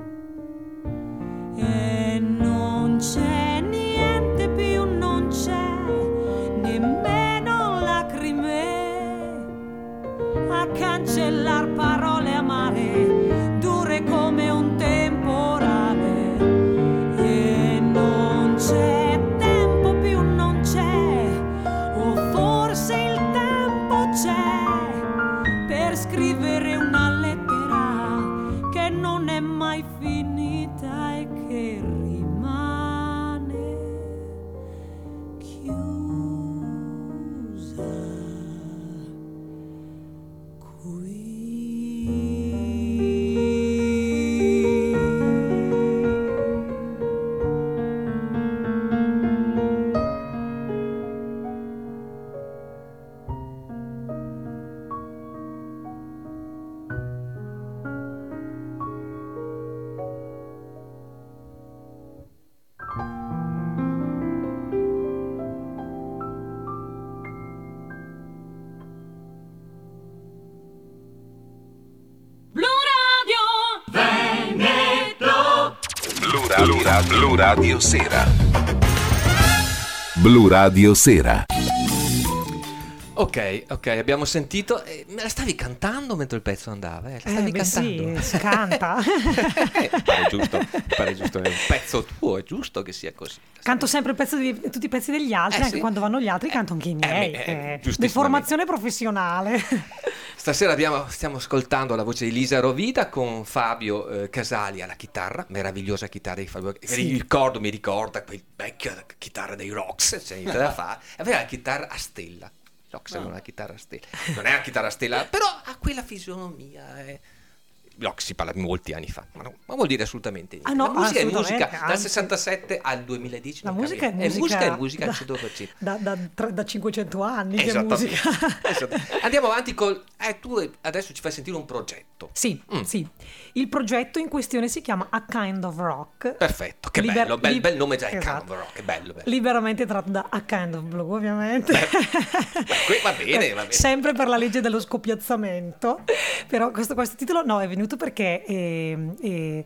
e non c'è niente più, non c'è nemmeno lacrime a cancellar parole amare, dure come un temporale. E non c'è tempo più, non c'è, o forse il tempo c'è per scrivere una lettera che non è mai finita e che rimane chiusa qui. Blu Radio, Blu Radio Sera. Blu Radio Sera. Ok, ok, abbiamo sentito. Eh, me la stavi cantando mentre il pezzo andava? Eh, la stavi Eh, beh, cantando? sì, si canta. Eh, pare giusto, pare giusto, è un pezzo tuo, è giusto che sia così. Canto sempre il pezzo di, tutti i pezzi degli altri, Eh, anche sì. quando vanno gli altri canto anche i miei. eh, Eh, giustissimamente. deformazione professionale. Stasera abbiamo, stiamo ascoltando la voce di Lisa Rovita con Fabio eh, Casali alla chitarra, meravigliosa chitarra di Fabio. Sì. Mi ricordo, mi ricorda quel vecchio chitarra dei Rocks, c'è niente da fare. Aveva la chitarra a stella. Rocks aveva una chitarra a stella. Non è una chitarra a stella, però ha quella fisionomia. Eh. Rock si parla di molti anni fa, ma, no, ma vuol dire assolutamente niente. Ah, no, la musica è assolutamente, musica dal anzi. sessantasette al duemiladieci. La non musica è cambia. musica, musica, è musica al da, cento per cento. da, da, tra- da cinquecento anni che è Esattamente. musica. Esattamente. Andiamo avanti col... Eh, tu adesso ci fai sentire un progetto. Sì, Mm. sì. Il progetto in questione si chiama A Kind of Rock. Perfetto, che Liber- bello, bel, li- bel nome già, il esatto. Kind of Rock, che bello, bello. Liberamente tratto da A Kind of Blue, ovviamente. Beh, que- va bene, va bene. Sempre per la legge dello scoppiazzamento. Però questo, questo titolo no, è venuto perché eh, eh,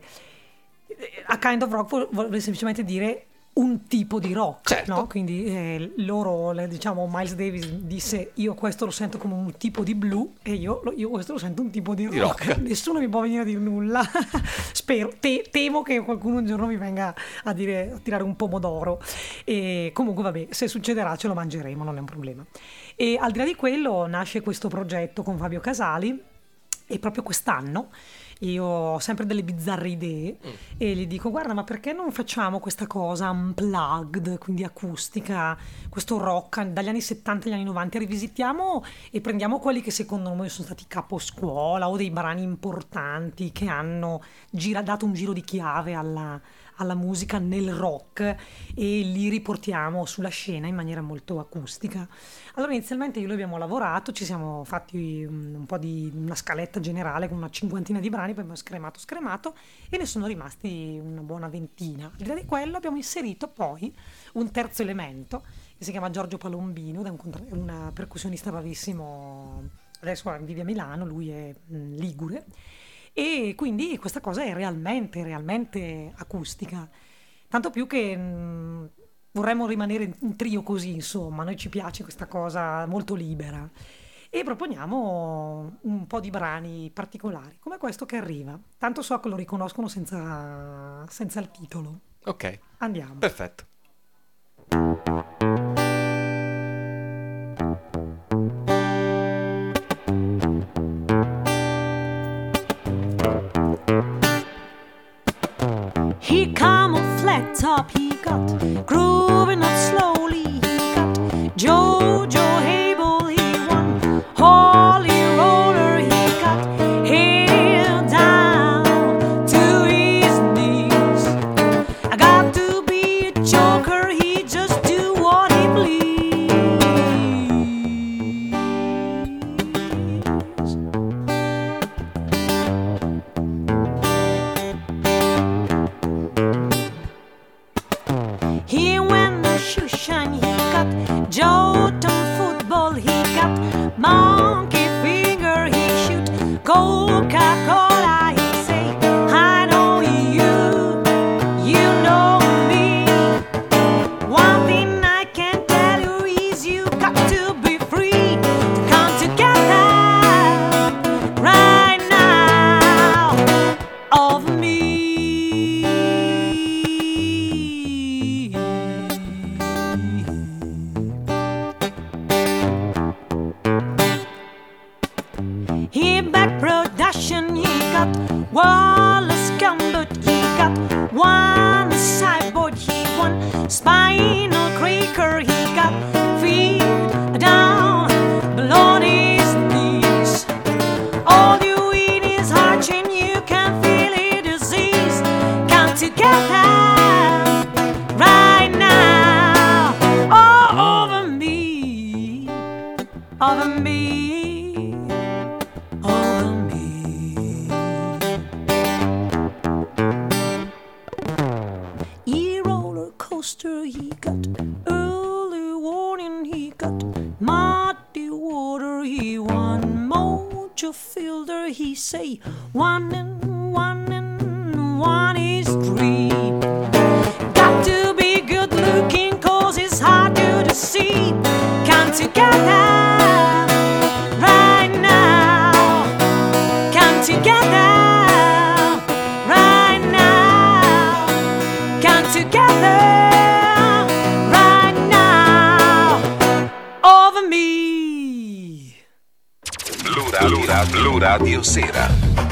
A Kind of Rock vuol, vuole semplicemente dire un tipo di rock, Certo. no? Quindi eh, loro, le- diciamo, Miles Davis disse io questo lo sento come un tipo di blu e io, lo- io questo lo sento un tipo di rock. Di rock. Nessuno mi può venire a dire nulla. Spero, te- temo che qualcuno un giorno mi venga a dire a tirare un pomodoro. E comunque vabbè, se succederà ce lo mangeremo, non è un problema. E al di là di quello nasce questo progetto con Fabio Casali e proprio quest'anno io ho sempre delle bizzarre idee Mm. e gli dico guarda, ma perché non facciamo questa cosa unplugged, quindi acustica, questo rock dagli anni settanta agli anni novanta, rivisitiamo e prendiamo quelli che secondo noi sono stati caposcuola o dei brani importanti che hanno gira- dato un giro di chiave alla, alla musica nel rock e li riportiamo sulla scena in maniera molto acustica. Allora inizialmente io e lui abbiamo lavorato, ci siamo fatti un, un po' di una scaletta generale con una cinquantina di brani, poi abbiamo scremato scremato e ne sono rimasti una buona ventina. Al di là di quello abbiamo inserito poi un terzo elemento che si chiama Giorgio Palombino, ed è un, contra- un percussionista bravissimo, adesso vive a Milano, lui è mh, ligure, e quindi questa cosa è realmente, realmente acustica. Tanto più che mh, vorremmo rimanere in trio così, insomma, a noi ci piace questa cosa molto libera. E proponiamo un po' di brani particolari, come questo che arriva. Tanto so che lo riconoscono senza, senza il titolo. Ok, Andiamo. perfetto. He come on flat top, he got grooving up slowly, he got Joe he back production, he got Wallace Gambit, he got one sideboard, he won Spinal Cracker, he got feet down below his knees. All you eat is heart and you can feel it disease. Come together right now, all over me, over me, over me. E-roller coaster, he got early warning, he got muddy water, he won mojo fielder, he say one and one and one is three. Got to be good looking cause it's hard to deceive. Come together right now, come together right now, come together right now, over me. Blu Radio, Blu Radio Sera.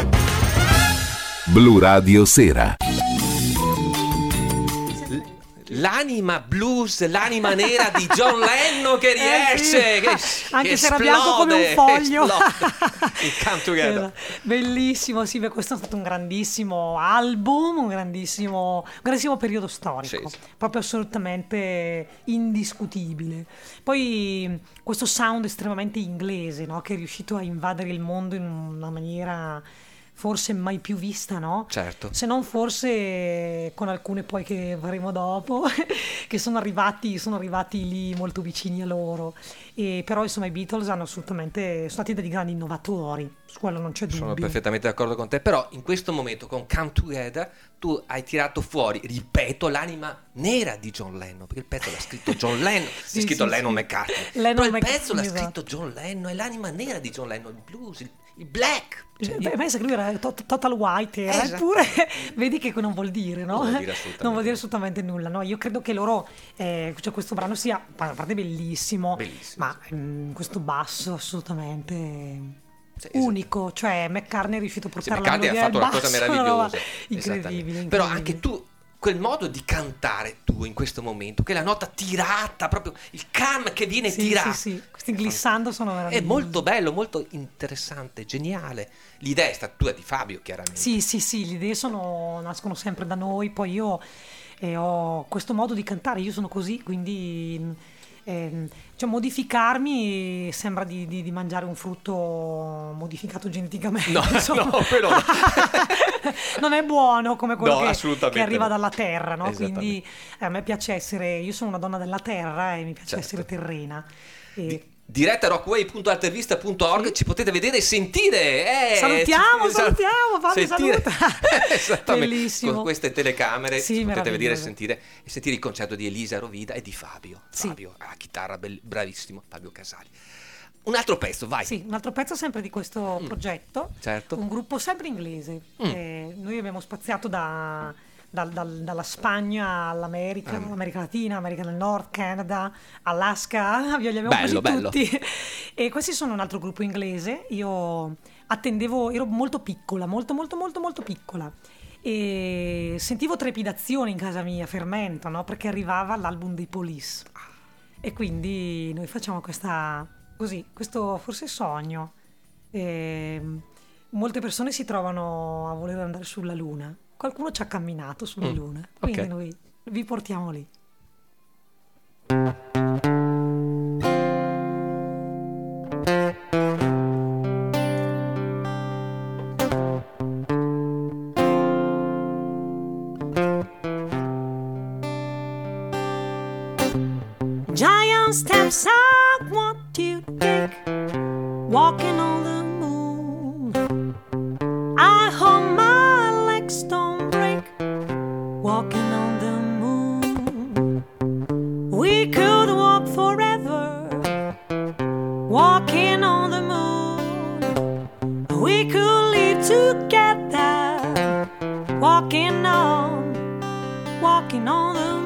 Blu Radio Sera. L'anima blues, l'anima nera di John Lennon che riesce, Eh sì. che, Anche che se era bianco come un esplode, foglio. esplode. Il Come Together. Bellissimo, sì, beh, questo è stato un grandissimo album, un grandissimo, un grandissimo periodo storico, Sì, sì. proprio assolutamente indiscutibile. Poi questo sound estremamente inglese, no? Che è riuscito a invadere il mondo in una maniera forse mai più vista, no? Certo. Se non forse con alcune poi che faremo dopo, che sono arrivati, sono arrivati lì molto vicini a loro. E però insomma i Beatles hanno assolutamente, sono stati dei grandi innovatori, su quello non c'è dubbio. Sono perfettamente d'accordo con te, però in questo momento con Come Together tu hai tirato fuori, ripeto, l'anima nera di John Lennon, perché il pezzo l'ha scritto John Lennon, Sì, è scritto sì, Lennon sì. McCartney, Lennon però il McCartney, pezzo l'ha esatto. scritto John Lennon, è l'anima nera di John Lennon, il blues, il, il black. Cioè, Beh, pensa che lui era to- total white, era, Esatto. eppure vedi che non vuol dire, no? Non vuol dire assolutamente Non vuol dire nulla. assolutamente nulla, no? Io credo che loro, eh, cioè questo brano sia, a parte bellissimo, Bellissimo, ma mm, questo basso assolutamente Sì, esatto. unico, cioè McCartney è riuscito a Sì, portare la McCartney ha melodia fatto al una cosa basso, meravigliosa, roba incredibile, esattamente. Però incredibile. anche tu, quel modo di cantare tu in questo momento, che la nota tirata, proprio il cam che viene Sì, tirato, sì, sì, questi glissando sono è meravigliosi. molto bello, molto interessante, geniale. L'idea è stata tua di Fabio, chiaramente. Sì, sì, sì, le idee sono, nascono sempre da noi, poi io eh, ho questo modo di cantare, io sono così, quindi ehm, cioè modificarmi sembra di, di- di mangiare un frutto modificato geneticamente. No, insomma. no, però no. Non è buono come quello No, che, assolutamente che arriva no. dalla terra, no? Esattamente. Quindi eh, a me piace essere, io sono una donna della terra e mi piace Certo. essere terrena. E- Di- Diretta rockway punto altervista punto org, Sì. ci potete vedere e sentire. eh, Salutiamo, ci- salutiamo, Fabio, sentire- saluta. Esattamente. Bellissimo. Con queste telecamere Sì, ci potete meraviglioso. vedere e sentire, e sentire il concerto di Elisa Rovida e di Fabio. Sì. Fabio alla chitarra, bell- bravissimo, Fabio Casali. Un altro pezzo, vai. Sì, un altro pezzo sempre di questo Mm. progetto, Certo. un gruppo sempre inglese. Mm. Eh, noi abbiamo spaziato da- dal- dal- dalla Spagna all'America, Ah. America Latina, America del Nord, Canada, Alaska, li abbiamo Bello, presi bello. tutti. E questi sono un altro gruppo inglese. Io attendevo, ero molto piccola, molto molto molto molto piccola. E sentivo trepidazione in casa mia, fermento, no? Perché arrivava l'album dei Police. E quindi noi facciamo questa, così, questo forse sogno. E molte persone si trovano a voler andare sulla Luna. Qualcuno ci ha camminato sulla Mm, Luna. Quindi ok. noi vi portiamo lì. Giant steps are what you take, walking on the moon. I hope my legs don't break, walking on the moon. We could walk forever, walking on the moon. We could live together, walking on, walking on the moon.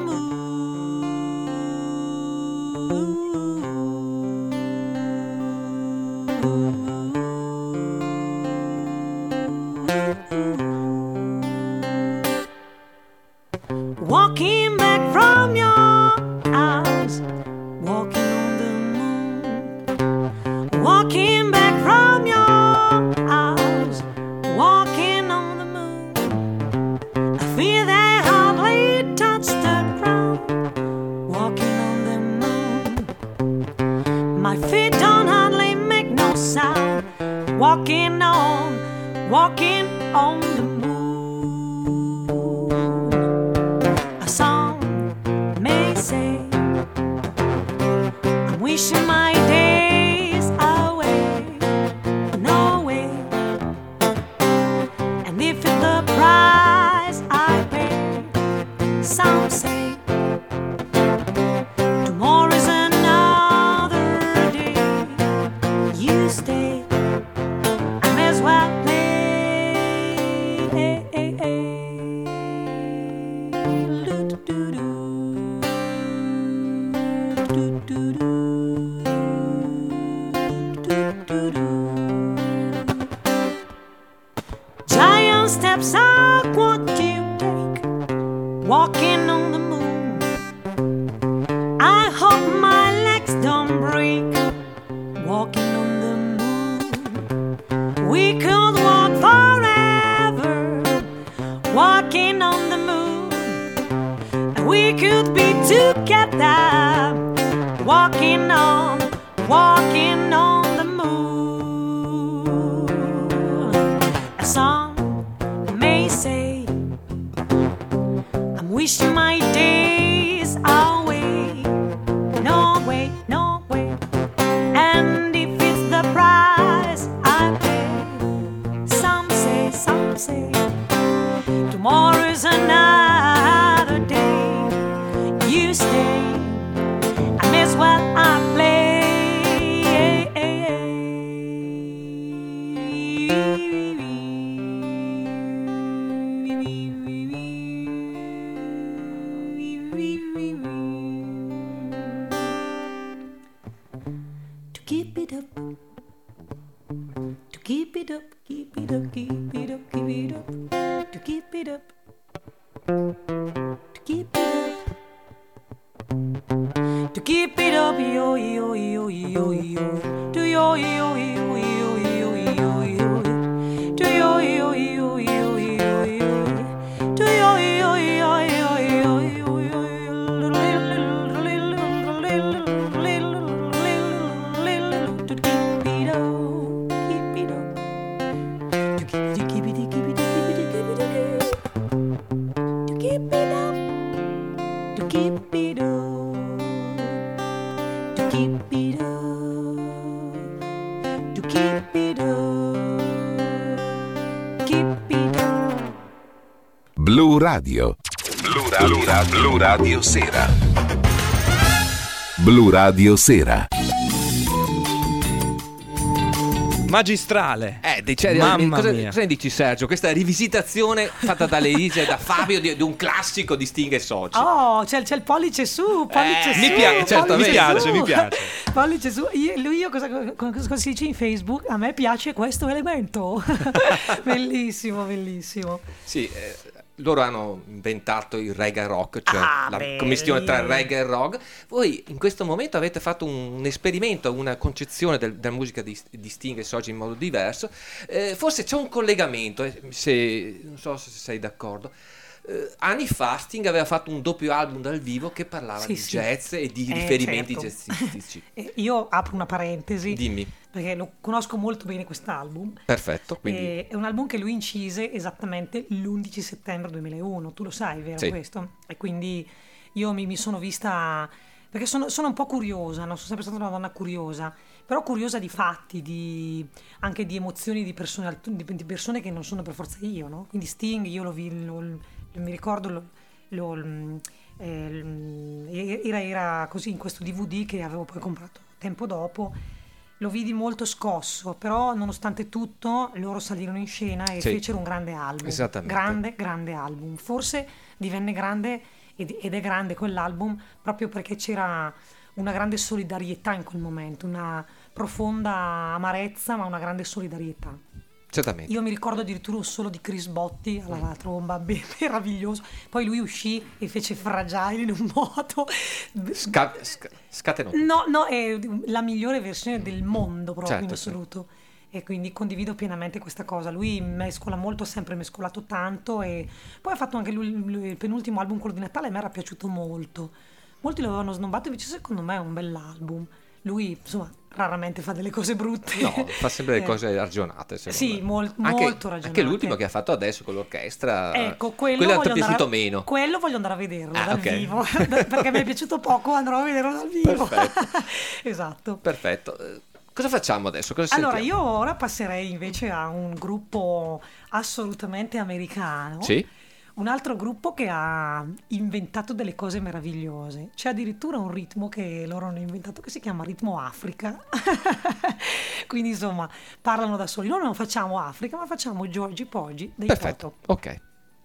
walking back from your house, walking on the moon. I feel that hardly touch the ground, walking on the moon. My feet don't hardly make no sound, walking on, walking on the moon. A song may say, I'm wishing my days away, no way. And if it's the price I pay, some say tomorrow is another day. You stay, I may as well play. Giant steps are what you take, walking on the moon. I hope my legs don't break, walking on the moon. We could walk forever, walking on the moon. And we could be together, walking on, walking on the moon. A song may say, I'm wishing my days away, no way, no way. And if it's the price I pay, some say, some say tomorrow is another day. You stay, I may as well I play. To keep it up, to keep it up, keep it up, keep it up, keep it up, to keep it up, to keep it up, to keep it up, yo yo yo yo yo, to yo yo yo yo yo yo yo, to yo yo yo yo yo yo, to yo yo yo yo yo yo. To keep it up, keep it up, to keep keep it, keep it, keep it, keep it, to keep it up, to keep it up, to keep it up, to keep it up, keep it up. Blu Radio. Blu Radio, Blu Radio Sera. Blu Radio Sera. Magistrale. Eh, cioè, Mamma cosa, mia. cosa ne dici, Sergio? Questa rivisitazione fatta da Elisa e da Fabio di, di un classico di Sting e Soci. Oh, c'è, c'è il pollice su, pollice Eh, su. mi piace, certo, pollice mi piace, su. mi piace. Pollice su. Io, lui, io cosa, cosa, cosa si dice in Facebook? A me piace questo elemento. Bellissimo, bellissimo. Sì, eh, loro hanno inventato il reggae rock, cioè Ah, la belli. commistione tra il reggae e il rock. Voi in questo momento avete fatto un, un esperimento, una concezione del- della musica di, di Sting e Soci in modo diverso. Eh, forse c'è un collegamento, eh, se, non so se sei d'accordo. Eh, anni fa Sting aveva fatto un doppio album dal vivo che parlava Sì, di sì. jazz e di Eh, riferimenti certo. jazzistici. Eh, Io apro una parentesi, Dimmi. perché lo conosco molto bene quest'album. Perfetto, quindi Eh, è un album che lui incise esattamente l'undici settembre duemilauno, tu lo sai, vero Sì. questo? E quindi io mi, mi sono vista, perché sono, sono un po' curiosa, no? Sono sempre stata una donna curiosa, però curiosa di fatti, di, anche di emozioni di persone, di, di persone che non sono per forza io, no? Quindi Sting, io lo vi, lo- lo- mi ricordo, lo, lo- eh, era, era così in questo D V D che avevo poi comprato tempo dopo. Lo vidi molto scosso, però nonostante tutto loro salirono in scena e Sì. fecero un grande album. Esattamente. Grande, grande album. Forse divenne grande ed, ed è grande quell'album proprio perché c'era una grande solidarietà in quel momento, una profonda amarezza ma una grande solidarietà. Certamente. Io mi ricordo addirittura un solo di Chris Botti alla tromba, beh, meraviglioso. Poi lui uscì e fece Fragile in un modo Sca- sca- scatenò. no, no, è la migliore versione del mondo proprio, Certo, in sì. assoluto. E quindi condivido pienamente questa cosa. Lui mescola molto, ha sempre mescolato tanto, e poi ha fatto anche lui, lui- il penultimo album, quello di Natale, a me era piaciuto molto. Molti lo avevano snobbato, invece secondo me è un bell'album. Lui, insomma, raramente fa delle cose brutte. No, fa sempre le Eh. cose ragionate, secondo Sì, me. mol- Anche- molto ragionate. Anche l'ultimo che ha fatto adesso con l'orchestra, Ecco, quello, quello ti voglio è piaciuto andare a- meno. Quello voglio andare a vederlo Ah, dal ok. vivo, perché mi è piaciuto poco, andrò a vederlo dal vivo. Perfetto. Esatto. Perfetto. Eh, Cosa facciamo adesso? Cosa Allora, sentiamo? io ora passerei invece a un gruppo assolutamente americano. Sì? Un altro gruppo che ha inventato delle cose meravigliose. C'è addirittura un ritmo che loro hanno inventato che si chiama ritmo Africa. Quindi, insomma, parlano da soli. Noi non facciamo Africa, ma facciamo Giorgi Poggi dei Perfetto. Toto. Ok.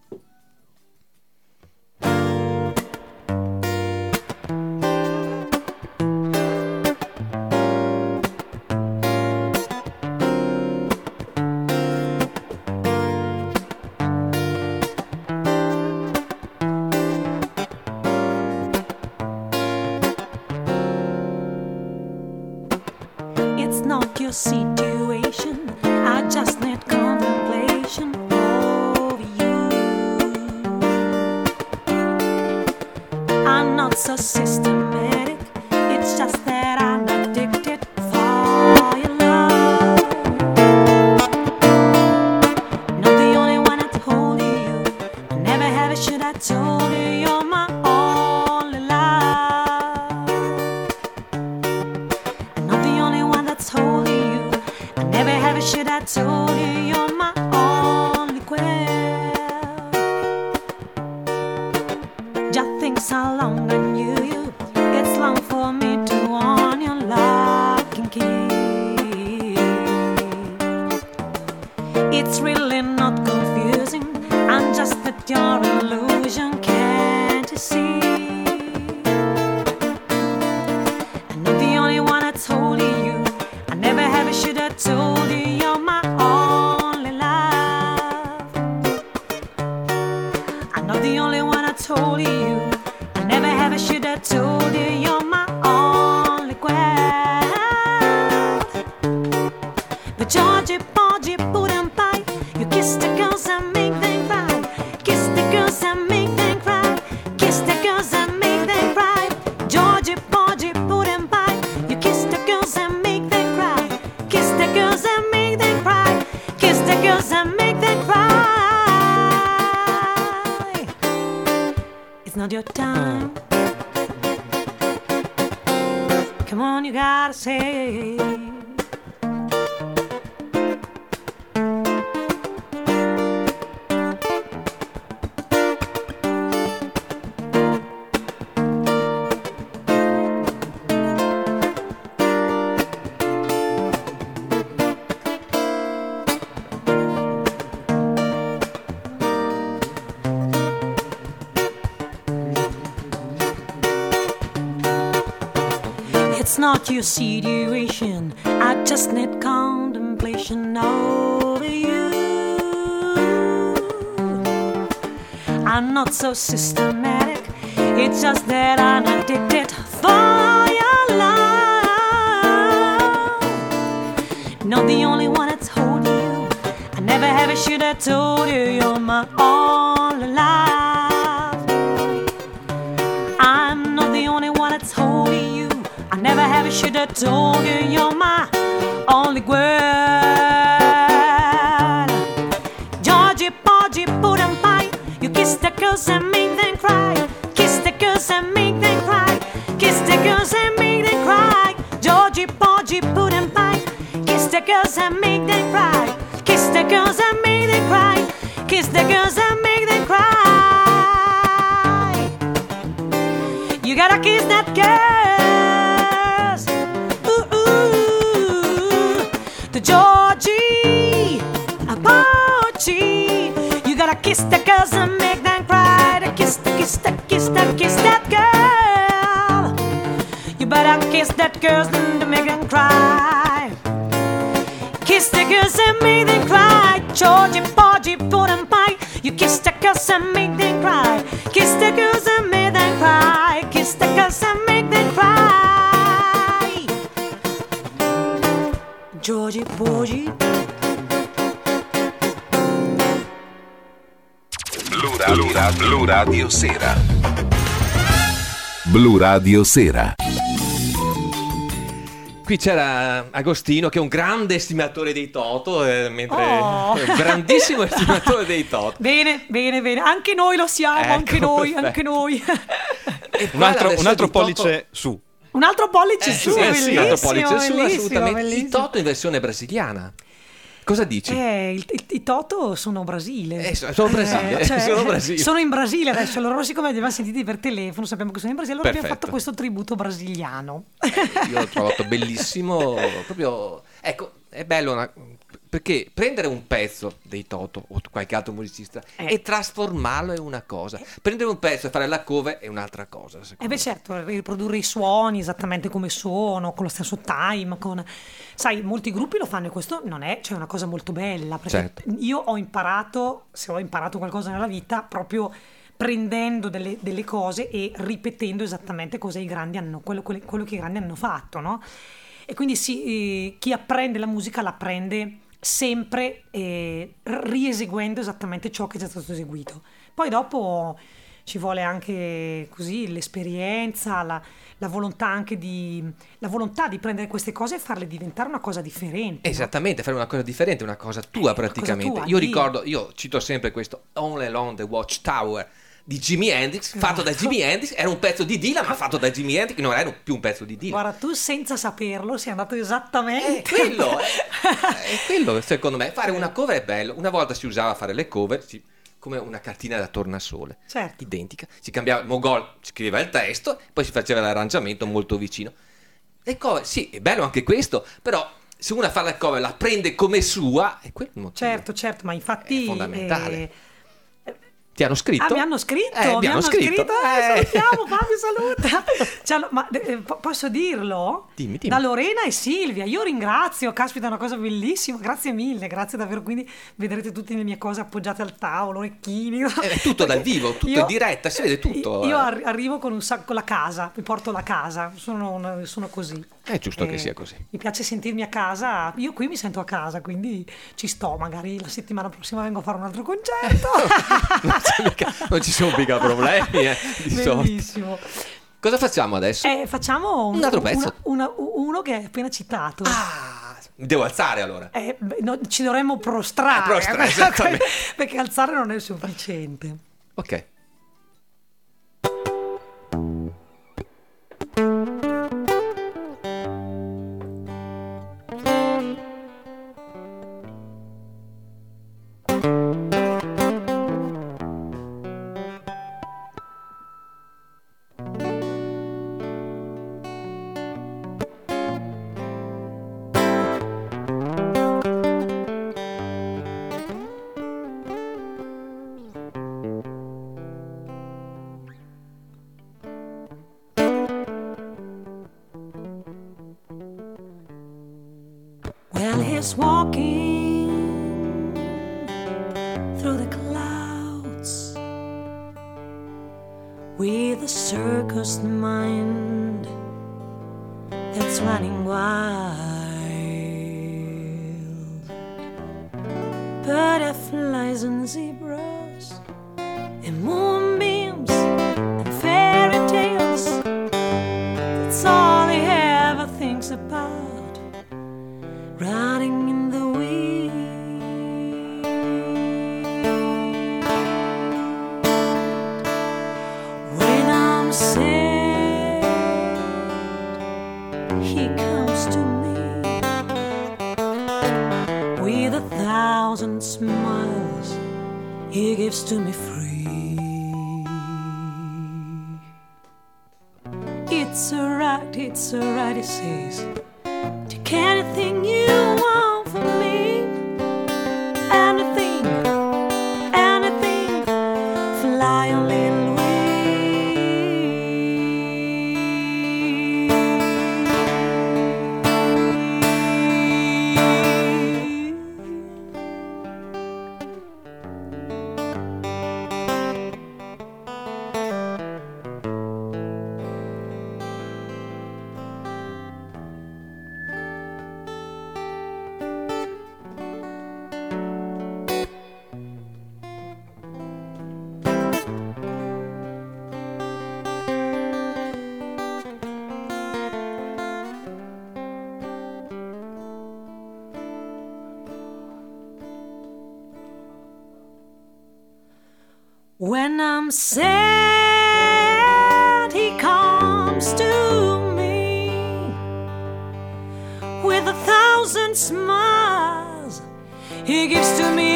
It's not your situation. I just need contemplation over you. I'm not so systematic. It's just that I'm addicted for your love. Not the only one that told you. I never have it. Should I told you you're my only love? I'm not the only one that's holding you. I never have it. Should I told you you're my only queen? Just thinks how long I knew you. It's long for me to own your lock and key. It's really not confusing. I'm just at your illusion. Can't you see? I'm not the only one that's holding you. I never have it. Should have told you you're my only love. I'm not the only one that's holding you. I never have it. Should have told you you're my only queen. The Georgie Porgy Pudding Pie. You kiss the girls and make them cry. Kiss the girls and make them cry. Kiss the girls and make them cry. Georgie Porgy Pudding Pie. You kiss the girls and make them cry. Kiss the girls and make them cry. Kiss the girls and make them cry. It's not your time. Come on, you gotta say. It's not your situation. I just need contemplation over you. I'm not so systematic. It's just that I'm addicted for your love. Not the only one that's holding you. I never have it. Should have told you you're my only love. I'm not the only one that's holding you. I never have it. Should have told you you're my only girl. Georgie Porgy Pudding Pie. You kiss the girls and make them cry. Kiss the girls and make them cry. Kiss the girls and make them cry. Georgie Porgy Pudding Pie. Kiss the girls and make them cry. Kiss the girls and make them cry. Kiss the girls and make them cry. You gotta kiss that girls. Ooh, ooh. The Georgie Porgy. You gotta kiss the girls and make them cry. The kiss, the kiss, the kiss, the kiss that girl. You better kiss that girl and to make them cry. Kiss the girls and made them cry. Georgie, Porgy, put 'em by. You kissed the girls and made them cry. Kiss the girls and made them cry. Kiss the girls and make them cry. Georgie, Porgy. Blu Radio, Blu Radio Sera. Blu Radio Sera. Qui c'era Agostino che è un grande estimatore dei Toto, eh, mentre Oh. è un grandissimo estimatore dei Toto. Bene, bene, bene. Anche noi lo siamo, Ecco, anche noi, perfetto. anche noi. E Un qua altro, la un altro versione di pollice su. Un altro pollice Eh, su, sì, eh, sì, bellissimo, un altro pollice su, bellissimo, assolutamente. bellissimo. I Toto in versione brasiliana. Cosa dici? Eh, il- il- i Toto sono Brasile. Eh, so- sono Brasile, sono Brasile. sono in Brasile adesso. Loro, siccome li abbiamo sentiti per telefono, sappiamo che sono in Brasile. Allora abbiamo Perfetto. fatto questo tributo brasiliano. Io l'ho trovato bellissimo, proprio, ecco, è bello una- perché prendere un pezzo dei Toto o qualche altro musicista Eh. e trasformarlo in una cosa. Prendere un pezzo e fare la cover è un'altra cosa, E secondo beh, certo, riprodurre i suoni esattamente come sono, con lo stesso time, con... Sai, molti gruppi lo fanno e questo non è, cioè, una cosa molto bella, perché Certo. io ho imparato, se ho imparato qualcosa nella vita, proprio prendendo delle, delle cose e ripetendo esattamente cosa i grandi hanno, quello, quello- quello che i grandi hanno fatto, no? E quindi sì, eh, chi apprende la musica la apprende sempre eh, rieseguendo esattamente ciò che è già stato eseguito. Poi dopo ci vuole anche così l'esperienza, la, la volontà anche di la volontà di prendere queste cose e farle diventare una cosa differente. no? Esattamente, fare una cosa differente, una cosa Eh, tua una praticamente. cosa tua, io lì. ricordo, io cito sempre questo All Along the Watchtower di Jimi Hendrix, fatto da Esatto. Jimi Hendrix, era un pezzo di Dylan ma fatto da Jimi Hendrix, non era più un pezzo di Dylan. Guarda, tu senza saperlo sei andato esattamente. È quello, è, è quello secondo me. Fare una cover è bello. Una volta si usava fare le cover si- come una cartina da tornasole, Certo. identica. Si cambiava, Mogol scriveva il testo, poi si faceva l'arrangiamento molto vicino. Le cover, sì, è bello anche questo, però se una fa la cover la prende come sua, è quello il motivo. Certo, certo, ma infatti È fondamentale. eh, Ti hanno scritto? Ah, mi hanno scritto, Eh, mi mi hanno scritto. Eh, Eh. salutiamo, Fabio, saluta. Cioè, ma eh, po- posso dirlo? Dimmi, dimmi. Da Lorena e Silvia, io ringrazio, caspita, è una cosa bellissima, grazie mille, grazie davvero, quindi vedrete tutte le mie cose appoggiate al tavolo, orecchini. Eh, È tutto dal vivo, tutto in diretta, si vede tutto, Io, io eh. arri- arrivo con un sacco la casa, mi porto la casa, sono, una- sono così. È giusto che Eh, sia così. Mi piace sentirmi a casa, io qui mi sento a casa, quindi ci sto, magari la settimana prossima vengo a fare un altro concerto. non, c'è mica- non ci sono mica problemi, eh, di solito. Bellissimo. Cosa facciamo adesso? Eh, facciamo un, Un altro pezzo. una- una- uno che hai appena citato. Ah, mi devo alzare allora. Eh, beh, no, ci dovremmo prostrare, Eh, prostrare, perché- esattamente. perché alzare non è sufficiente. Ok. Well, he's walking through the clouds with a circus mind that's running wild. Butterflies and zebras and moonbeams and fairy tales. That's all he ever thinks about. Riding in the wind. When I'm sad, he comes to me with a thousand smiles. He gives to me free. It's alright, it's alright, he says. Take anything you want from me. Anything, anything. Fly on little wings. When I'm sad, he comes to me with a thousand smiles. He gives to me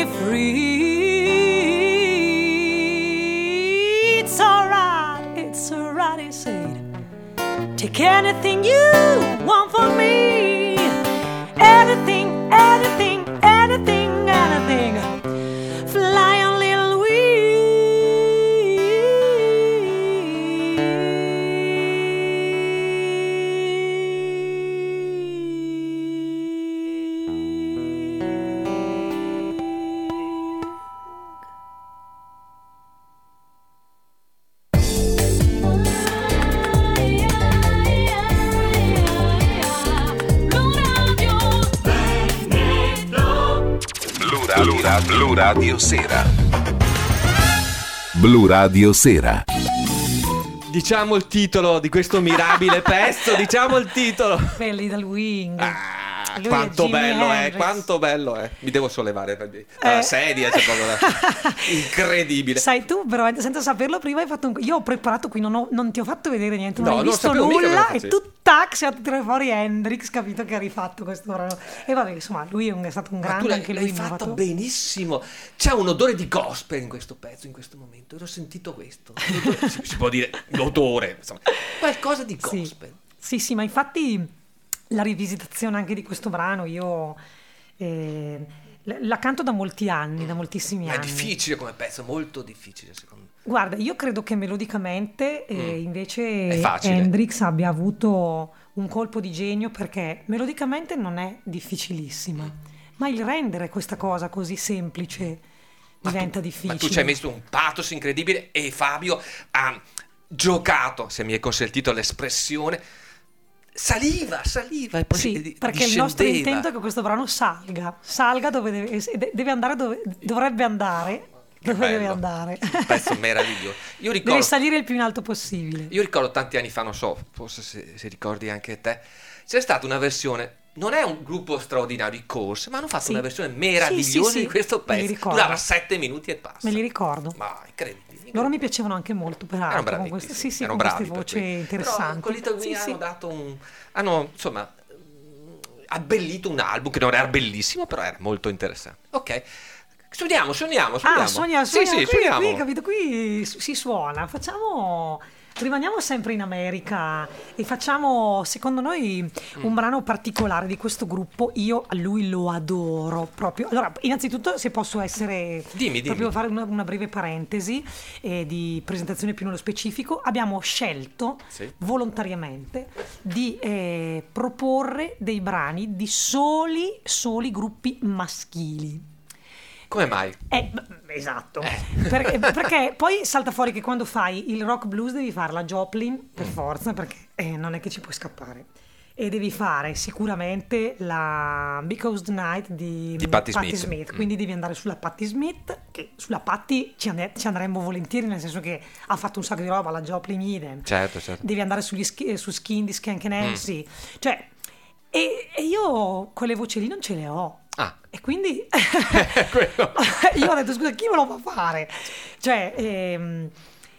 free. It's alright, it's alright, he said. Take anything you want from me. Anything, anything, anything, anything. Fly on little wings. Blu Radio, Blu Radio Sera. Blu Radio Sera. Diciamo il titolo di questo mirabile pezzo, diciamo il titolo. Beh, Little Wing. Ah, Lui quanto è Jimi bello Hendrix. è, quanto bello è. Mi devo sollevare dalla Eh. sedia, c'è proprio da... incredibile. Sai, tu veramente senza saperlo prima hai fatto un... Io ho preparato qui, non, ho- non ti ho fatto vedere niente, non No, hai non visto sapevo mica cosa nulla e facevi. tu tac, sei andato a tirare fuori Hendrix, capito che ha rifatto questo brano. E vabbè, insomma, lui è, un- è stato un Ma grande, tu l'hai, anche l'hai lui mi ha fatto fatto... benissimo. C'è un odore di gospel in questo pezzo, in questo momento. Ho sentito questo. L'odore- si, si può dire l'odore, insomma. Qualcosa di Sì. gospel. Sì, sì, ma infatti la rivisitazione anche di questo brano io eh, la la canto da molti anni, da moltissimi Ma è anni. difficile come pezzo, molto difficile secondo me. Guarda, io credo che melodicamente eh, Mm. invece È facile. Hendrix abbia avuto un colpo di genio, perché melodicamente non è difficilissima, ma il rendere questa cosa così semplice Ma diventa tu, difficile. Ma tu ci hai messo un pathos incredibile e Fabio ha giocato, se mi è consentito l'espressione, saliva, saliva e poi Sì, di- perché il nostro discendeva. intento è che questo brano salga, salga dove deve, e deve andare dove dovrebbe andare, Che dove deve bello. andare. Un pezzo meraviglioso. Io Deve ricordo, salire il più in alto possibile. io ricordo tanti anni fa, non so, forse se, se ricordi anche te, c'è stata una versione, non è un gruppo straordinario, i Course, ma hanno fatto Sì. una versione meravigliosa Sì, sì, di sì, questo me li pezzo. ricordo. Durava sette minuti e passa. Me li ricordo. Ma incredibile. Loro mi piacevano anche molto, Erano peraltro, bravi, con queste, sì, sì, sì, erano con bravi queste per voci cui. interessanti. Però con Little Wing Sì, hanno sì. dato un... hanno, insomma, abbellito un album che non era bellissimo, però era molto interessante. Ok, suoniamo, suoniamo, suoniamo. Ah, suonia, Sì, suonia, sì, qui, suoniamo. qui, capito, qui si si suona, facciamo, rimaniamo sempre in America e facciamo, secondo noi, Mm. un brano particolare di questo gruppo. Io a lui lo adoro proprio. Allora, innanzitutto, se posso essere, Dimmi, dimmi. proprio fare una, una breve parentesi eh, di presentazione più nello specifico, abbiamo scelto Sì. volontariamente di eh, proporre dei brani di soli, soli gruppi maschili. Come mai? Eh, b- esatto, perché, perché poi salta fuori che quando fai il rock blues devi fare la Joplin per forza, perché eh, non è che ci puoi scappare, e devi fare sicuramente la Because the Night di, Di Patti Smith. quindi devi andare sulla Patti Smith, che sulla Patti ci, and- ci andremmo volentieri, nel senso che ha fatto un sacco di roba, la Joplin idem. Certo, certo. Devi andare sugli sch- su Skin di Skank and Nancy, cioè, e, e io quelle voci lì non ce le ho. Ah, E quindi quello. io ho detto, scusa, chi me lo fa fare? Cioè, ehm,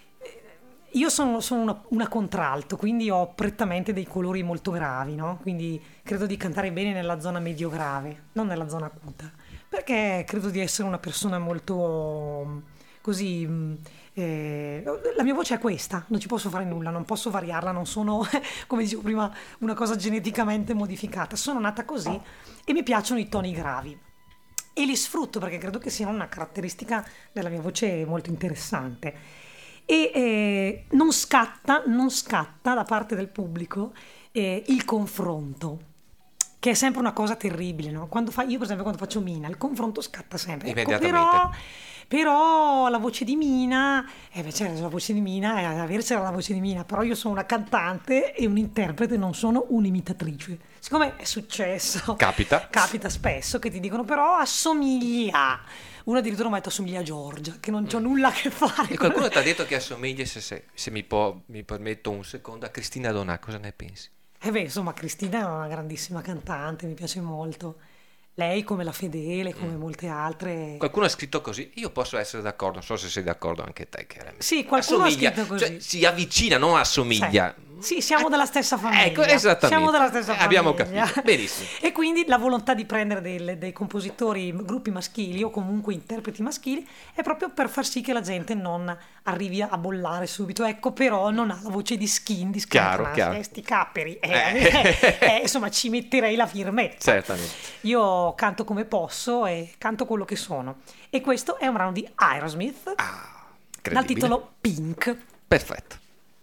io sono, sono una, una contralto, quindi ho prettamente dei colori molto gravi, no? Quindi credo di cantare bene nella zona medio-grave, non nella zona acuta, perché credo di essere una persona molto così... mh, eh, la mia voce è questa, non ci posso fare nulla, non posso variarla, non sono, come dicevo prima, una cosa geneticamente modificata, sono nata così e mi piacciono i toni gravi e li sfrutto perché credo che sia una caratteristica della mia voce molto interessante. E eh, non scatta, non scatta da parte del pubblico eh, il confronto, che è sempre una cosa terribile, no? Quando fa, io per esempio quando faccio Mina, il confronto scatta sempre. Ecco, Immediatamente. però, però la voce di Mina, eh beh, c'era la voce di Mina, e avercela la voce di Mina, però io sono una cantante e un interprete, non sono un'imitatrice. Siccome è successo, Capita. capita spesso che ti dicono però assomigli a... Uno addirittura mi ha detto assomiglia a Giorgia, che non c'ho nulla a che fare E con- qualcuno ti ha detto che assomiglia, se, se, se mi, può, mi permetto un secondo, a Cristina Donà, cosa ne pensi? Eh beh, insomma, Cristina è una grandissima cantante, mi piace molto. lei come la Fedele, come Mm. molte altre. Qualcuno ha scritto così, io posso essere d'accordo, non so se sei d'accordo anche te. Chiaramente. Sì, qualcuno Assomiglia, ha scritto così. cioè, si avvicina, non assomiglia. Sì, siamo della stessa famiglia. Ecco, esattamente. Siamo della stessa Eh, abbiamo famiglia. capito. Benissimo. E quindi la volontà di prendere dei, dei compositori, gruppi maschili o comunque interpreti maschili è proprio per far sì che la gente non arrivi a bollare subito. Ecco, però non ha la voce di Skin, di Chiaro, Skin, chiaro. sti capperi. Eh, Eh. eh, eh, insomma, ci metterei la firmezza. Certamente. Io canto come posso e canto quello che sono. E questo è un round di Aerosmith Ah, dal credibile. titolo Pink. Perfetto.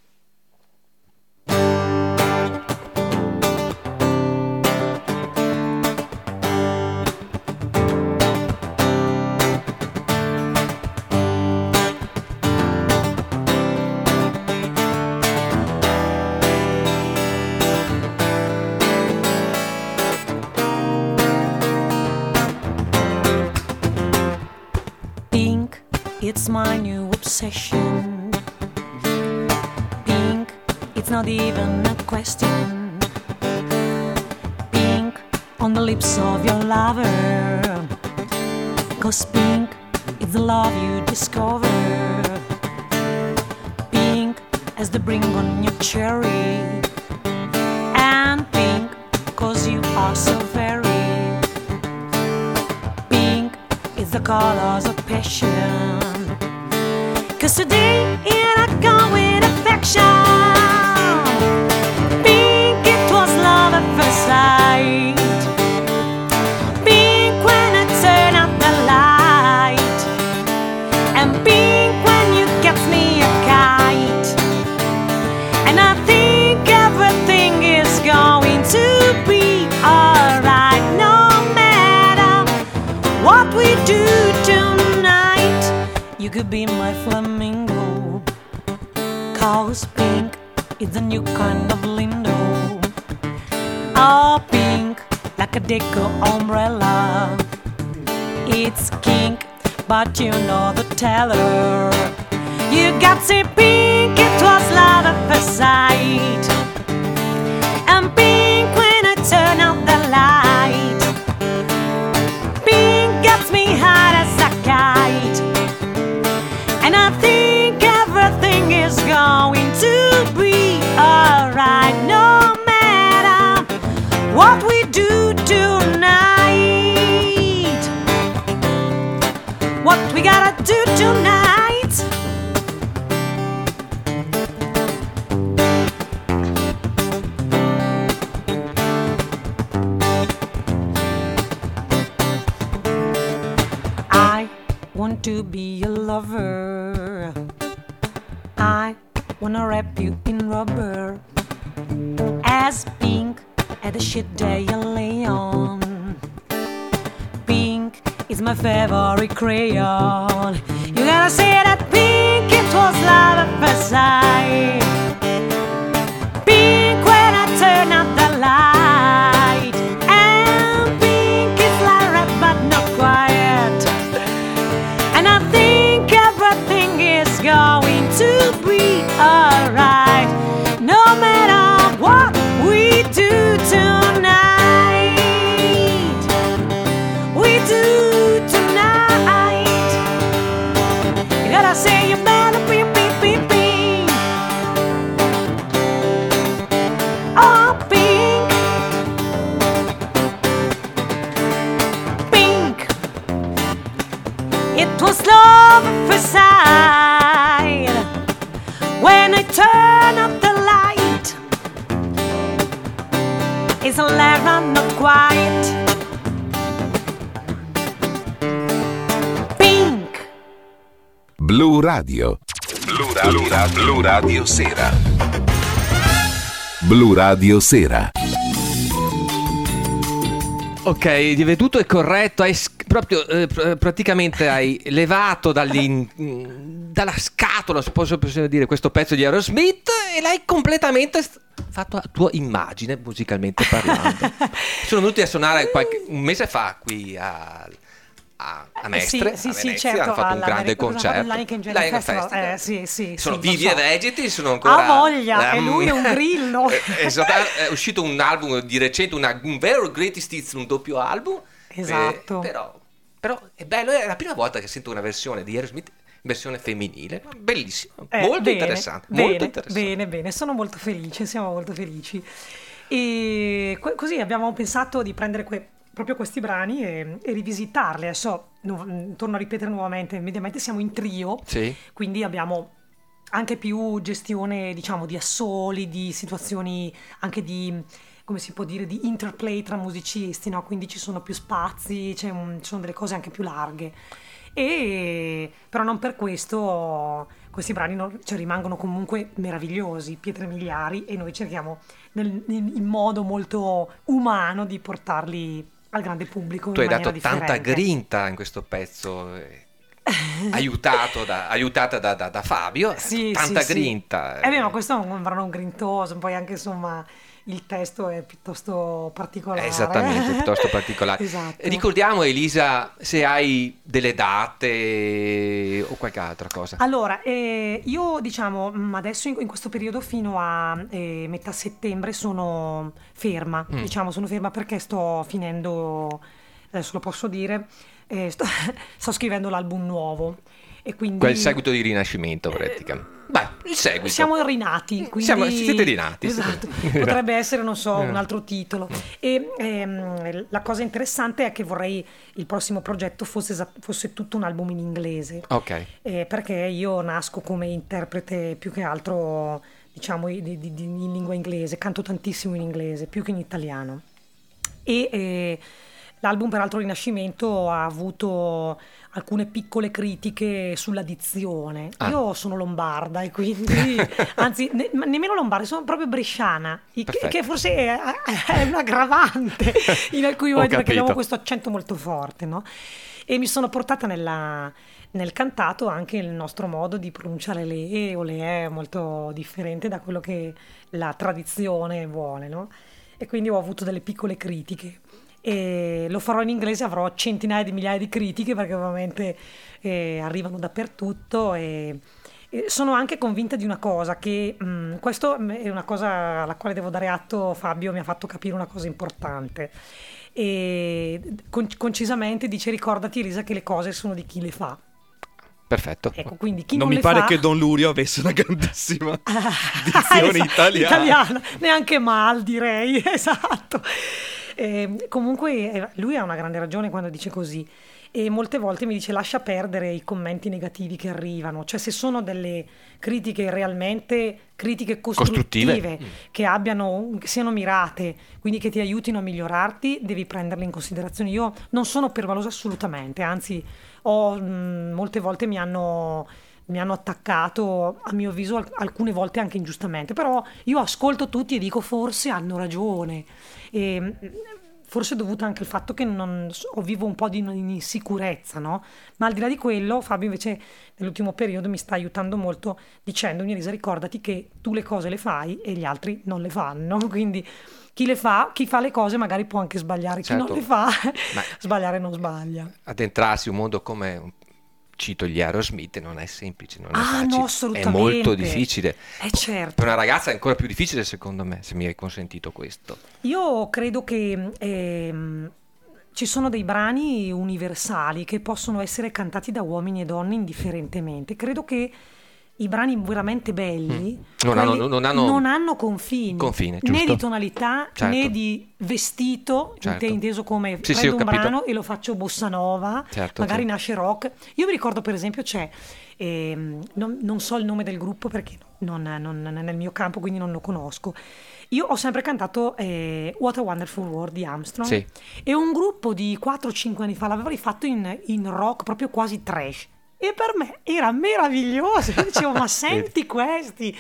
Pink, it's my new obsession. Pink, it's not even a question. Pink, on the lips of your lover. 'Cause pink, it's the love you discover. Pink, as the bring on your cherry. And pink, 'cause you are so very. Pink, it's the colors of passion. 'Cause today here I go with affection. Pink, it was love at first sight. Pink when I turn up the light. And pink when you get me a kite. And I think everything is going to be alright. No matter what we do tonight, you could be my flamingo. 'Cause pink is the new kind of lindo. Oh, pink, like a deco umbrella. It's kink, but you know the teller. You got to pink, it was love at first sight. And pink when I turn out the light. Pink gets me hot as a kite. And I think everything is going to be alright. No matter what we do tonight. What we gotta do tonight. I want to be your lover. I wanna wrap you in rubber. As pink as the shit that you lay on. Pink is my favorite crayon. You gotta say that pink, it was love at first sight. Pink when I turn up the light. And pink is like red but not quiet. And I think everything is going to be alright. No matter what we do tonight. We do tonight. You gotta say you better be, be, be, be. Oh, pink. Pink. It was love at first sight. When I turn up the light, it's a light I'm not quiet. Pink. Blu Radio. Blu Radio, Blu Radio Sera. Blu Radio Sera. Ok, di tutto è corretto, hai sc- proprio eh, pr- praticamente hai levato dall'in- dalla scatola, se posso possiamo dire, questo pezzo di Aerosmith e l'hai completamente st- fatto a tua immagine, musicalmente parlando. Sono venuti a suonare qualche, un mese fa qui a, a, a Mestre, sì, a sì, Venezia, certo, hanno fatto un alla- grande cosa concerto. fanno l'Heineken Gin L'Heineken Festival, eh, sì, sì, sono sì, vivi lo e so. vegeti, sono ancora... Ha voglia, e ehm, lui è un grillo. eh, esatto, è uscito un album di recente, una, un vero greatest hits, un doppio album. Esatto. Eh, però, però è bello, è la prima volta che sento una versione di Aerosmith in versione femminile, bellissima, Eh, molto bene, interessante, bene, molto interessante. Bene, bene, sono molto felice, siamo molto felici. E que- così abbiamo pensato di prendere que- proprio questi brani e, e rivisitarli. Adesso nu- torno a ripetere nuovamente, mediamente siamo in trio, Sì. quindi abbiamo anche più gestione, diciamo, di assoli, di situazioni anche di, come si può dire, di interplay tra musicisti, no? Quindi ci sono più spazi, c'è un- ci sono delle cose anche più larghe. E però non per questo questi brani non- cioè, rimangono comunque meravigliosi, pietre miliari, e noi cerchiamo nel- in, in modo molto umano di portarli al grande pubblico Tu hai in maniera dato tanta differente. grinta in questo pezzo, eh, aiutato da, aiutata da, da- da Fabio, Sì, tanta sì, sì. grinta. Eh beh, ma questo è un brano grintoso, poi anche insomma il testo è piuttosto particolare. Esattamente, piuttosto particolare. Esatto. Ricordiamo, Elisa, se hai delle date o qualche altra cosa. Allora, eh, io diciamo mh, adesso in, in questo periodo fino a eh, metà settembre sono ferma, Mm. diciamo sono ferma perché sto finendo, adesso lo posso dire, eh, sto, sto scrivendo l'album nuovo e quindi... Quel seguito di Rinascimento, praticamente. Beh, il seguito. Siamo rinati, quindi... Siamo- siete rinati, Esatto, siete- potrebbe essere, non so, Eh. un altro titolo. E ehm, la cosa interessante è che vorrei il prossimo progetto fosse, esa- fosse tutto un album in inglese. Ok. Eh, perché io nasco come interprete più che altro, diciamo, di- di- di- in lingua inglese, canto tantissimo in inglese, più che in italiano. E eh, l'album, peraltro, Rinascimento ha avuto alcune piccole critiche sulla dizione. Ah. Io sono lombarda e quindi, anzi, ne- ma nemmeno lombarda, sono proprio bresciana, il che, Perfetto. che forse è, è un aggravante in alcuni Ho momenti perché abbiamo capito. questo accento molto forte, no? E mi sono portata nella, nel cantato anche il nostro modo di pronunciare le E o le E molto differente da quello che la tradizione vuole, no? E quindi ho avuto delle piccole critiche. E lo farò in inglese, avrò centinaia di migliaia di critiche perché ovviamente eh, arrivano dappertutto e, e sono anche convinta di una cosa, che mh, questo è una cosa alla quale devo dare atto. Fabio mi ha fatto capire una cosa importante e con- concisamente dice: ricordati, Elisa, che le cose sono di chi le fa. Perfetto. Ecco, quindi chi Non non, mi le pare fa... che Don Lurio avesse una grandissima dizione Esatto, italiana. italiana, neanche mal, direi. Esatto. Eh, comunque eh, lui ha una grande ragione quando dice così, e molte volte mi dice: lascia perdere i commenti negativi che arrivano, cioè se sono delle critiche realmente critiche costruttive, Costruttive. che abbiano, che siano mirate, quindi che ti aiutino a migliorarti, devi prenderle in considerazione. Io non sono permalosa assolutamente, anzi ho, mh, molte volte mi hanno mi hanno attaccato, a mio avviso alc- alcune volte anche ingiustamente, però io ascolto tutti e dico: forse hanno ragione. E, mh, forse è dovuto anche al fatto che non so, vivo un po' di insicurezza, no? Ma al di là di quello, Fabio invece nell'ultimo periodo mi sta aiutando molto dicendomi: Elisa, ricordati che tu le cose le fai e gli altri non le fanno, quindi chi le fa, chi fa le cose magari può anche sbagliare, chi Certo. non le fa Ma sbagliare non sbagllia. addentrarsi in un mondo come, cito gli Aerosmith, non è semplice, non è Ah, facile. no, È assolutamente. molto difficile. Eh, certo. Per una ragazza è ancora più difficile, secondo me, se mi hai consentito questo. Io credo che ehm, ci sono dei brani universali che possono essere cantati da uomini e donne indifferentemente. Credo che i brani veramente belli Mm. Non hanno- quelli- non hanno- non hanno confini, Confine, né giusto. di tonalità Certo. né di vestito, Certo. inte- inteso come Sì, sì, prendo ho un capito. brano e lo faccio bossa nova, Certo, magari sì. nasce rock. Io mi ricordo, per esempio, c'è ehm, non, non so il nome del gruppo perché non, non- non è nel mio campo, quindi non lo conosco. Io ho sempre cantato eh, What a Wonderful World di Armstrong, Sì. e un gruppo di quattro o cinque anni fa l'aveva rifatto in, in rock proprio quasi trash. E per me era meraviglioso. Io dicevo: ma senti questi.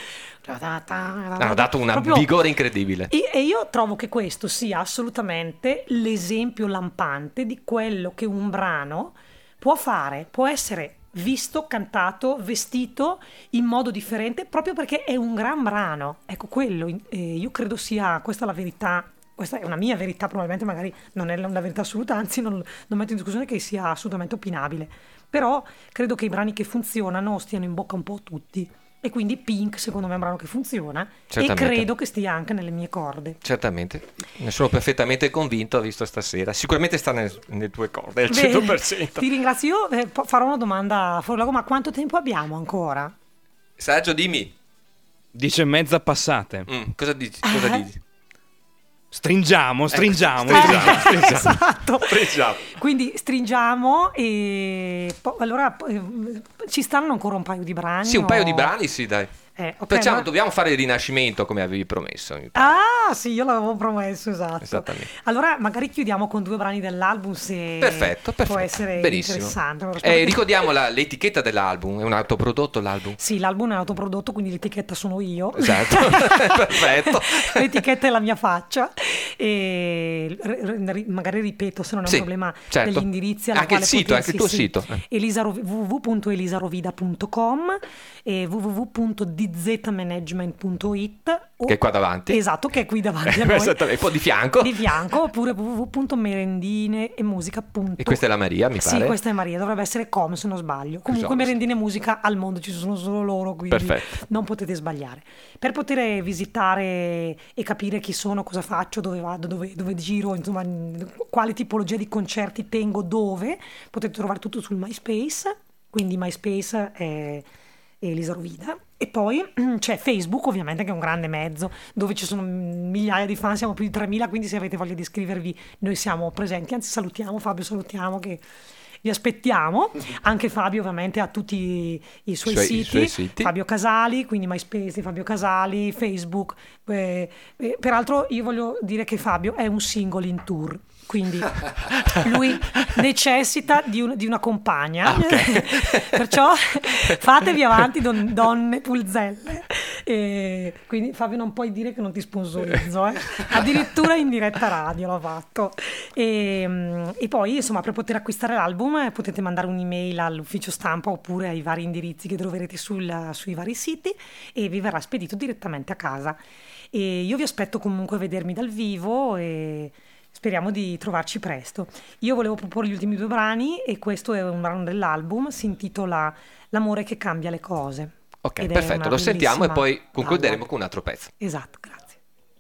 Hanno dato un Proprio- vigore incredibile. e, e io trovo che questo sia assolutamente l'esempio lampante di quello che un brano può fare, può essere visto, cantato, vestito in modo differente, proprio perché è un gran brano. Ecco, quello eh, io credo sia questa la verità. Questa è una mia verità, probabilmente magari non è una verità assoluta, anzi non, non metto in discussione che sia assolutamente opinabile, però credo che i brani che funzionano stiano in bocca un po' a tutti, e quindi Pink secondo me è un brano che funziona e Certamente. credo che stia anche nelle mie corde. Certamente, ne sono perfettamente convinto, visto stasera. Sicuramente sta nel- nelle tue corde, al Beh, cento per cento. ti ringrazio, eh, po- farò una domanda fuori luogo, ma quanto tempo abbiamo ancora? Sergio, dimmi, Dice mezza passate. mm, cosa dici? Cosa Eh? dici? Stringiamo, stringiamo. Eh, stringiamo, stringiamo. Esatto. Stringiamo. Quindi stringiamo e po- allora eh, ci stanno ancora un paio di brani? Sì, un paio o- di brani, sì, dai. Eh, ok, Facciamo, allora- dobbiamo fare il rinascimento come avevi promesso. mi pare. Ah, sì, io l'avevo promesso, esatto. Esattamente. Allora, magari chiudiamo con due brani dell'album, se Perfetto, perfetto. può essere Benissimo. interessante. Allora, aspetta Eh, che- ricordiamo la- l'etichetta dell'album, è un autoprodotto l'album. Sì, l'album è autoprodotto, quindi l'etichetta sono io. Esatto, perfetto. L'etichetta è la mia faccia. E r- r- magari ripeto, se non è un Sì, problema, certo. degli indirizzi alla Anche il quale sito, potersi- anche il tuo sì. sito. Eh. Elisaro- w w w punto elisarovida punto com e w w w punto d z management punto i t o- Che è qua davanti. Esatto, che è qui davanti a noi. Esattamente, poi di fianco. Di fianco, oppure w w w punto merendine e musica punto com. E questa è la Maria, mi pare. Sì, questa è Maria, dovrebbe essere com se non sbaglio. Comunque Esatto. merendine e musica al mondo ci sono solo loro, quindi Perfetto. non potete sbagliare. Per poter visitare e capire chi sono, cosa faccio, dove vado, dove, dove giro, insomma, quale tipologia di concerti tengo, dove, potete trovare tutto sul MySpace, quindi MySpace è Elisa Rovida. E poi c'è Facebook, ovviamente, che è un grande mezzo dove ci sono migliaia di fan, siamo più di tremila, quindi se avete voglia di iscrivervi noi siamo presenti. Anzi, salutiamo Fabio, salutiamo che vi aspettiamo. Anche Fabio ovviamente ha tutti i suoi, Suoi- i siti. suoi siti. Fabio Casali, quindi MySpace di Fabio Casali, Facebook. Eh, eh, peraltro io voglio dire che Fabio è un single in tour, quindi lui necessita di, un- di una compagna. Ah, ok. Perciò fatevi avanti, don- donne pulzelle. E quindi Fabio non puoi dire che non ti sponsorizzo, eh. Addirittura in diretta radio l'ho fatto. E, mm, e poi insomma, per poter acquistare l'album eh, potete mandare un'email all'ufficio stampa oppure ai vari indirizzi che troverete sul- sui vari siti e vi verrà spedito direttamente a casa. E io vi aspetto comunque a vedermi dal vivo e speriamo di trovarci presto. Io volevo proporre gli ultimi due brani e questo è un brano dell'album, si intitola L'amore che cambia le cose. Ok, Ed è perfetto, una lo sentiamo e bellissima poi concluderemo ballad. con un altro pezzo. Esatto, grazie.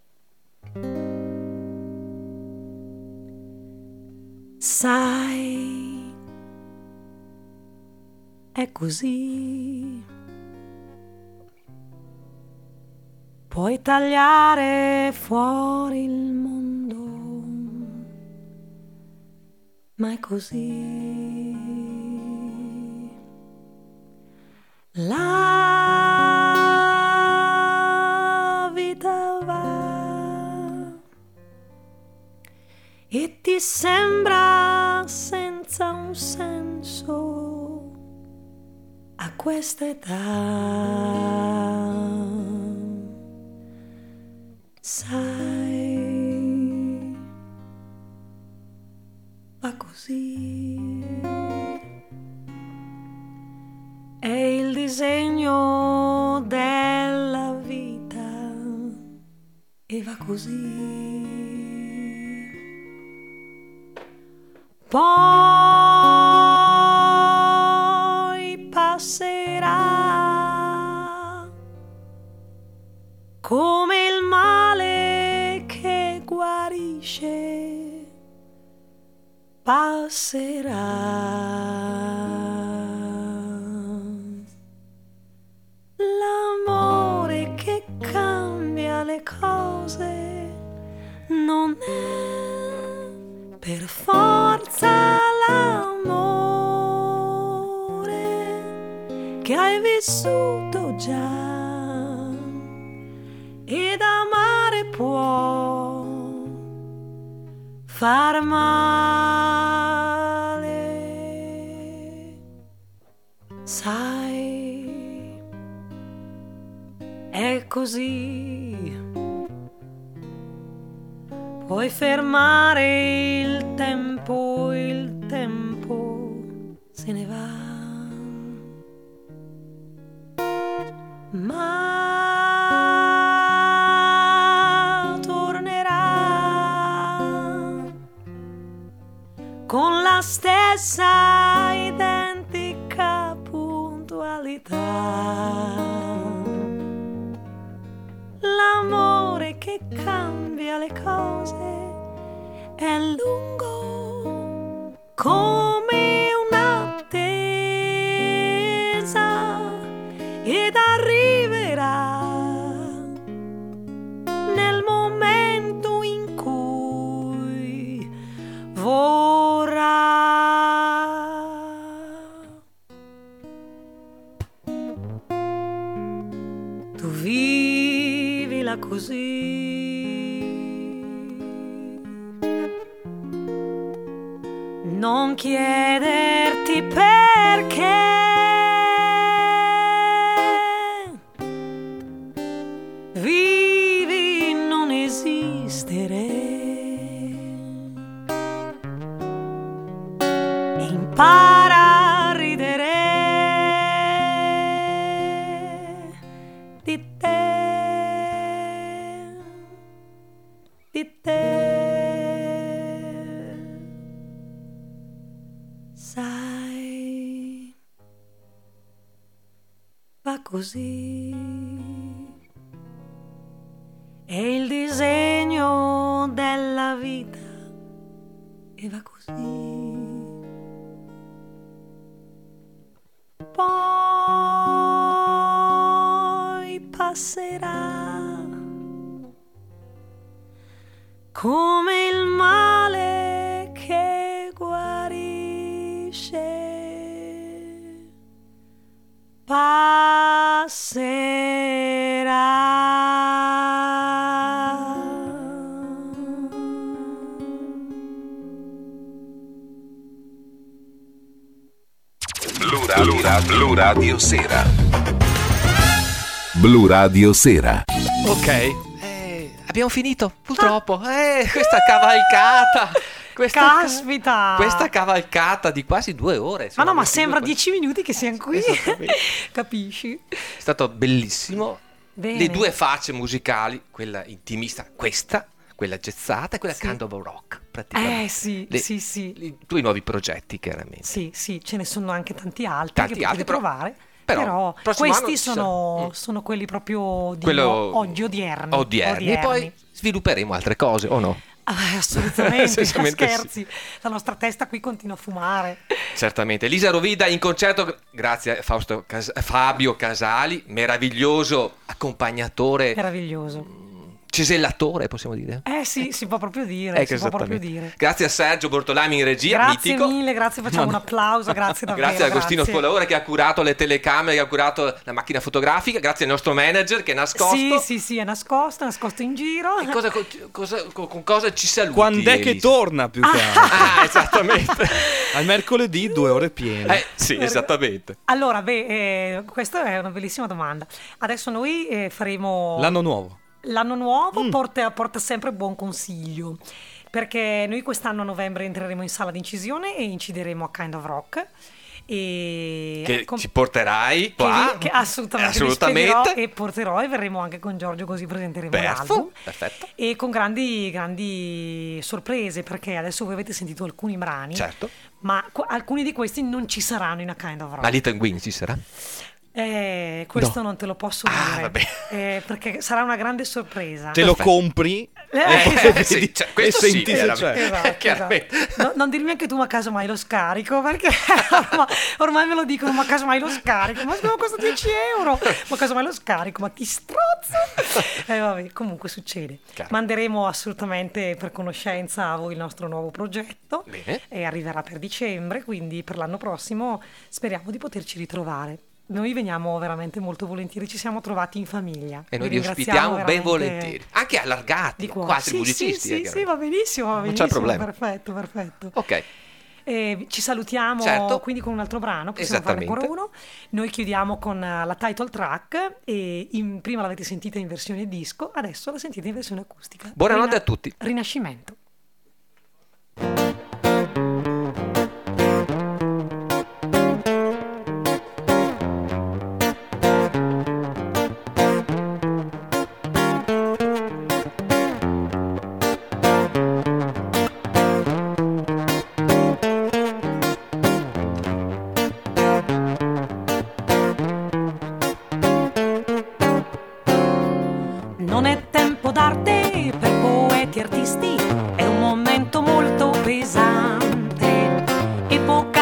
Sai, è così. Puoi tagliare fuori il mondo, ma è così. La vita va e ti sembra senza un senso a questa età. Sai, va così. È il disegno della vita e va così. Poi passerà come il male che guarisce. Passerà. L'amore che cambia le cose non è per forza l'amore che hai vissuto già ed amare può far male. Sai, è così. Puoi fermare il tempo, il tempo se ne va. Ma tornerà con la stessa identica puntualità. cambia le cose, è lungo come un'attesa ed arriverà nel momento in cui vorrà. Tu vivila così, non chiederti perché, vivi non esistere, impara a ridere di te, di te. Sai, va così, è il disegno della vita e va così. Poi passerà come il male che guarisce, passerà. Blu Radio, Blu Radio Sera. Blu Radio Sera. Ok, eh, abbiamo finito, purtroppo. Eh, questa cavalcata. Questa, Caspita! Questa cavalcata di quasi due ore. Ma no, ma questi sembra due- dieci minuti che siamo qui. Esattamente. Capisci? È stato bellissimo. Bene. Le due facce musicali, quella intimista, questa, quella jazzata e quella Sì. kind of rock, praticamente. Eh sì, Le- sì, sì. I tuoi nuovi progetti, chiaramente. Sì, sì, ce ne sono anche tanti altri Tanti che altri, potete però- provare. però Però, prossimo questi anno ci sono, sarà- mm. sono quelli proprio di Quello oggi, odierni. odierni. E poi svilupperemo altre cose, o no? Ah, assolutamente, Sicuramente scherzi. La nostra testa qui continua a fumare. Certamente. Elisa Rovida in concerto, grazie a Fausto Cas- Fabio Casali, meraviglioso accompagnatore, Meraviglioso. cesellatore, possiamo dire. Eh sì, si può proprio dire, Ecco, si può proprio esattamente. dire. Grazie a Sergio Bortolami in regia, Grazie mitico. mille, grazie, facciamo un applauso, grazie davvero. Grazie a Agostino grazie. Spolaore che ha curato le telecamere, che ha curato la macchina fotografica, grazie al nostro manager che è nascosto. Sì, sì, sì, è nascosto, è nascosto in giro. E cosa, cosa- con, con cosa ci saluti? Quando è che Elisa? torna più che altro? Ah, esattamente. Al mercoledì due ore piene. Eh, sì, esattamente. Allora, beh, eh, questa è una bellissima domanda. Adesso noi eh, faremo... L'anno nuovo. L'anno nuovo porta, porta sempre buon consiglio, perché noi quest'anno a novembre entreremo in sala di incisione e incideremo a Kind of Rock. E Che com- ci porterai che qua. vi- che assolutamente, vi Assolutamente. spiegherò e porterò e verremo anche con Giorgio, così presenteremo Perfetto, l'album. perfetto. E con grandi, grandi sorprese, perché adesso voi avete sentito alcuni brani, Certo. ma qu- alcuni di questi non ci saranno in A Kind of Rock. Ma Little Wing ci sarà? Eh, questo No. non te lo posso Ah, dire, vabbè. eh, perché sarà una grande sorpresa. Te lo Perfetto. compri Eh, e poi Eh, vedi sì, cioè, e questo sì, senti se chiaramente. c'è. Esatto, Chiaramente. esatto. No, non dirmi anche tu, ma casomai lo scarico, perché ormai, ormai me lo dicono, ma casomai lo scarico, ma scusa, costa dieci euro, ma casomai lo scarico, ma ti strozzo. Eh, vabbè, comunque succede. Chiaro. Manderemo assolutamente per conoscenza a voi il nostro nuovo progetto. Bene. E arriverà per dicembre, quindi per l'anno prossimo speriamo di poterci ritrovare. Noi veniamo veramente molto volentieri, ci siamo trovati in famiglia. E noi Vi vi ringraziamo ospitiamo ben veramente volentieri. Anche allargati, di cuore. quasi Sì, musicisti. sì, eh, sì, sì, va benissimo, va Non c'è benissimo, problema. perfetto, perfetto. Ok. Eh, ci salutiamo Certo. quindi con un altro brano, possiamo farne ancora uno. Noi chiudiamo con eh, la title track e in- prima l'avete sentita in versione disco, adesso la sentite in versione acustica. Buonanotte a tutti. Rinascimento. Non è tempo d'arte per poeti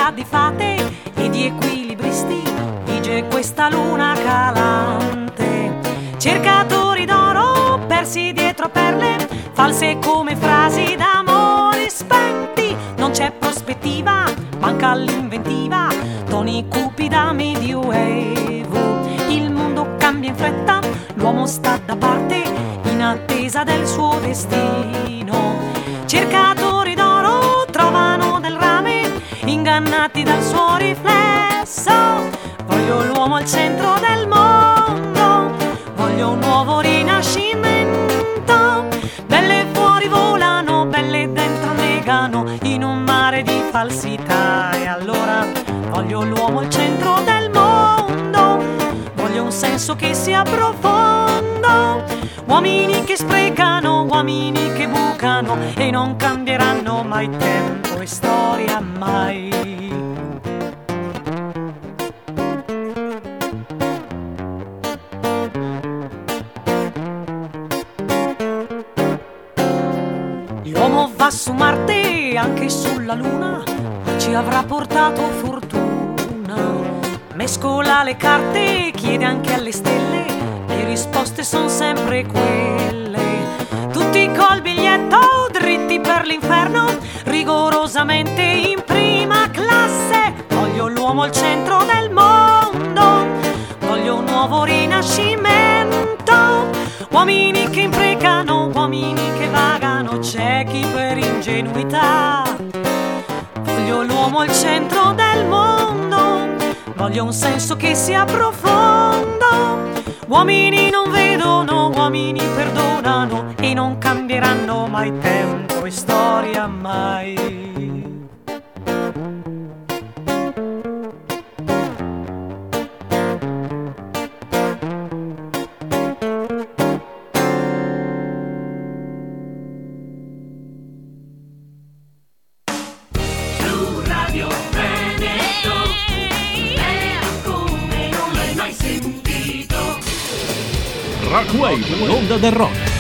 epoca di fate e di equilibristi, vige questa luna calante. Cercatori d'oro persi dietro perle, false come frasi d'amore spenti. Non c'è prospettiva, manca l'inventiva, toni cupi da medioevo. Il mondo cambia in fretta, l'uomo sta da parte in attesa del suo destino. Cercatori d'oro trovano del rame, ingannati dal suo riflesso. Voglio l'uomo al centro del mondo, voglio un nuovo rinascimento. Belle fuori volano, belle dentro negano, in un mare di falsità. E allora voglio l'uomo al centro del mondo, voglio un senso che sia profondo. Uomini che sprecano, uomini che bucano e non cambieranno mai tempo e storia mai. L'uomo va su Marte, anche sulla Luna, ci avrà portato fortuna. Mescola le carte, chiede anche alle stelle, le risposte sono sempre quelle. Tutti col biglietto, dritti per l'inferno, rigorosamente in prima classe. Voglio l'uomo al centro del mondo, voglio un nuovo rinascimento. Uomini che imprecano, uomini che vagano, ciechi per ingenuità. Voglio l'uomo al centro del mondo, voglio un senso che sia profondo. Uomini non vedono, uomini perdonano e non cambieranno mai tempo e storia mai. Rockwave, l'onda del rock.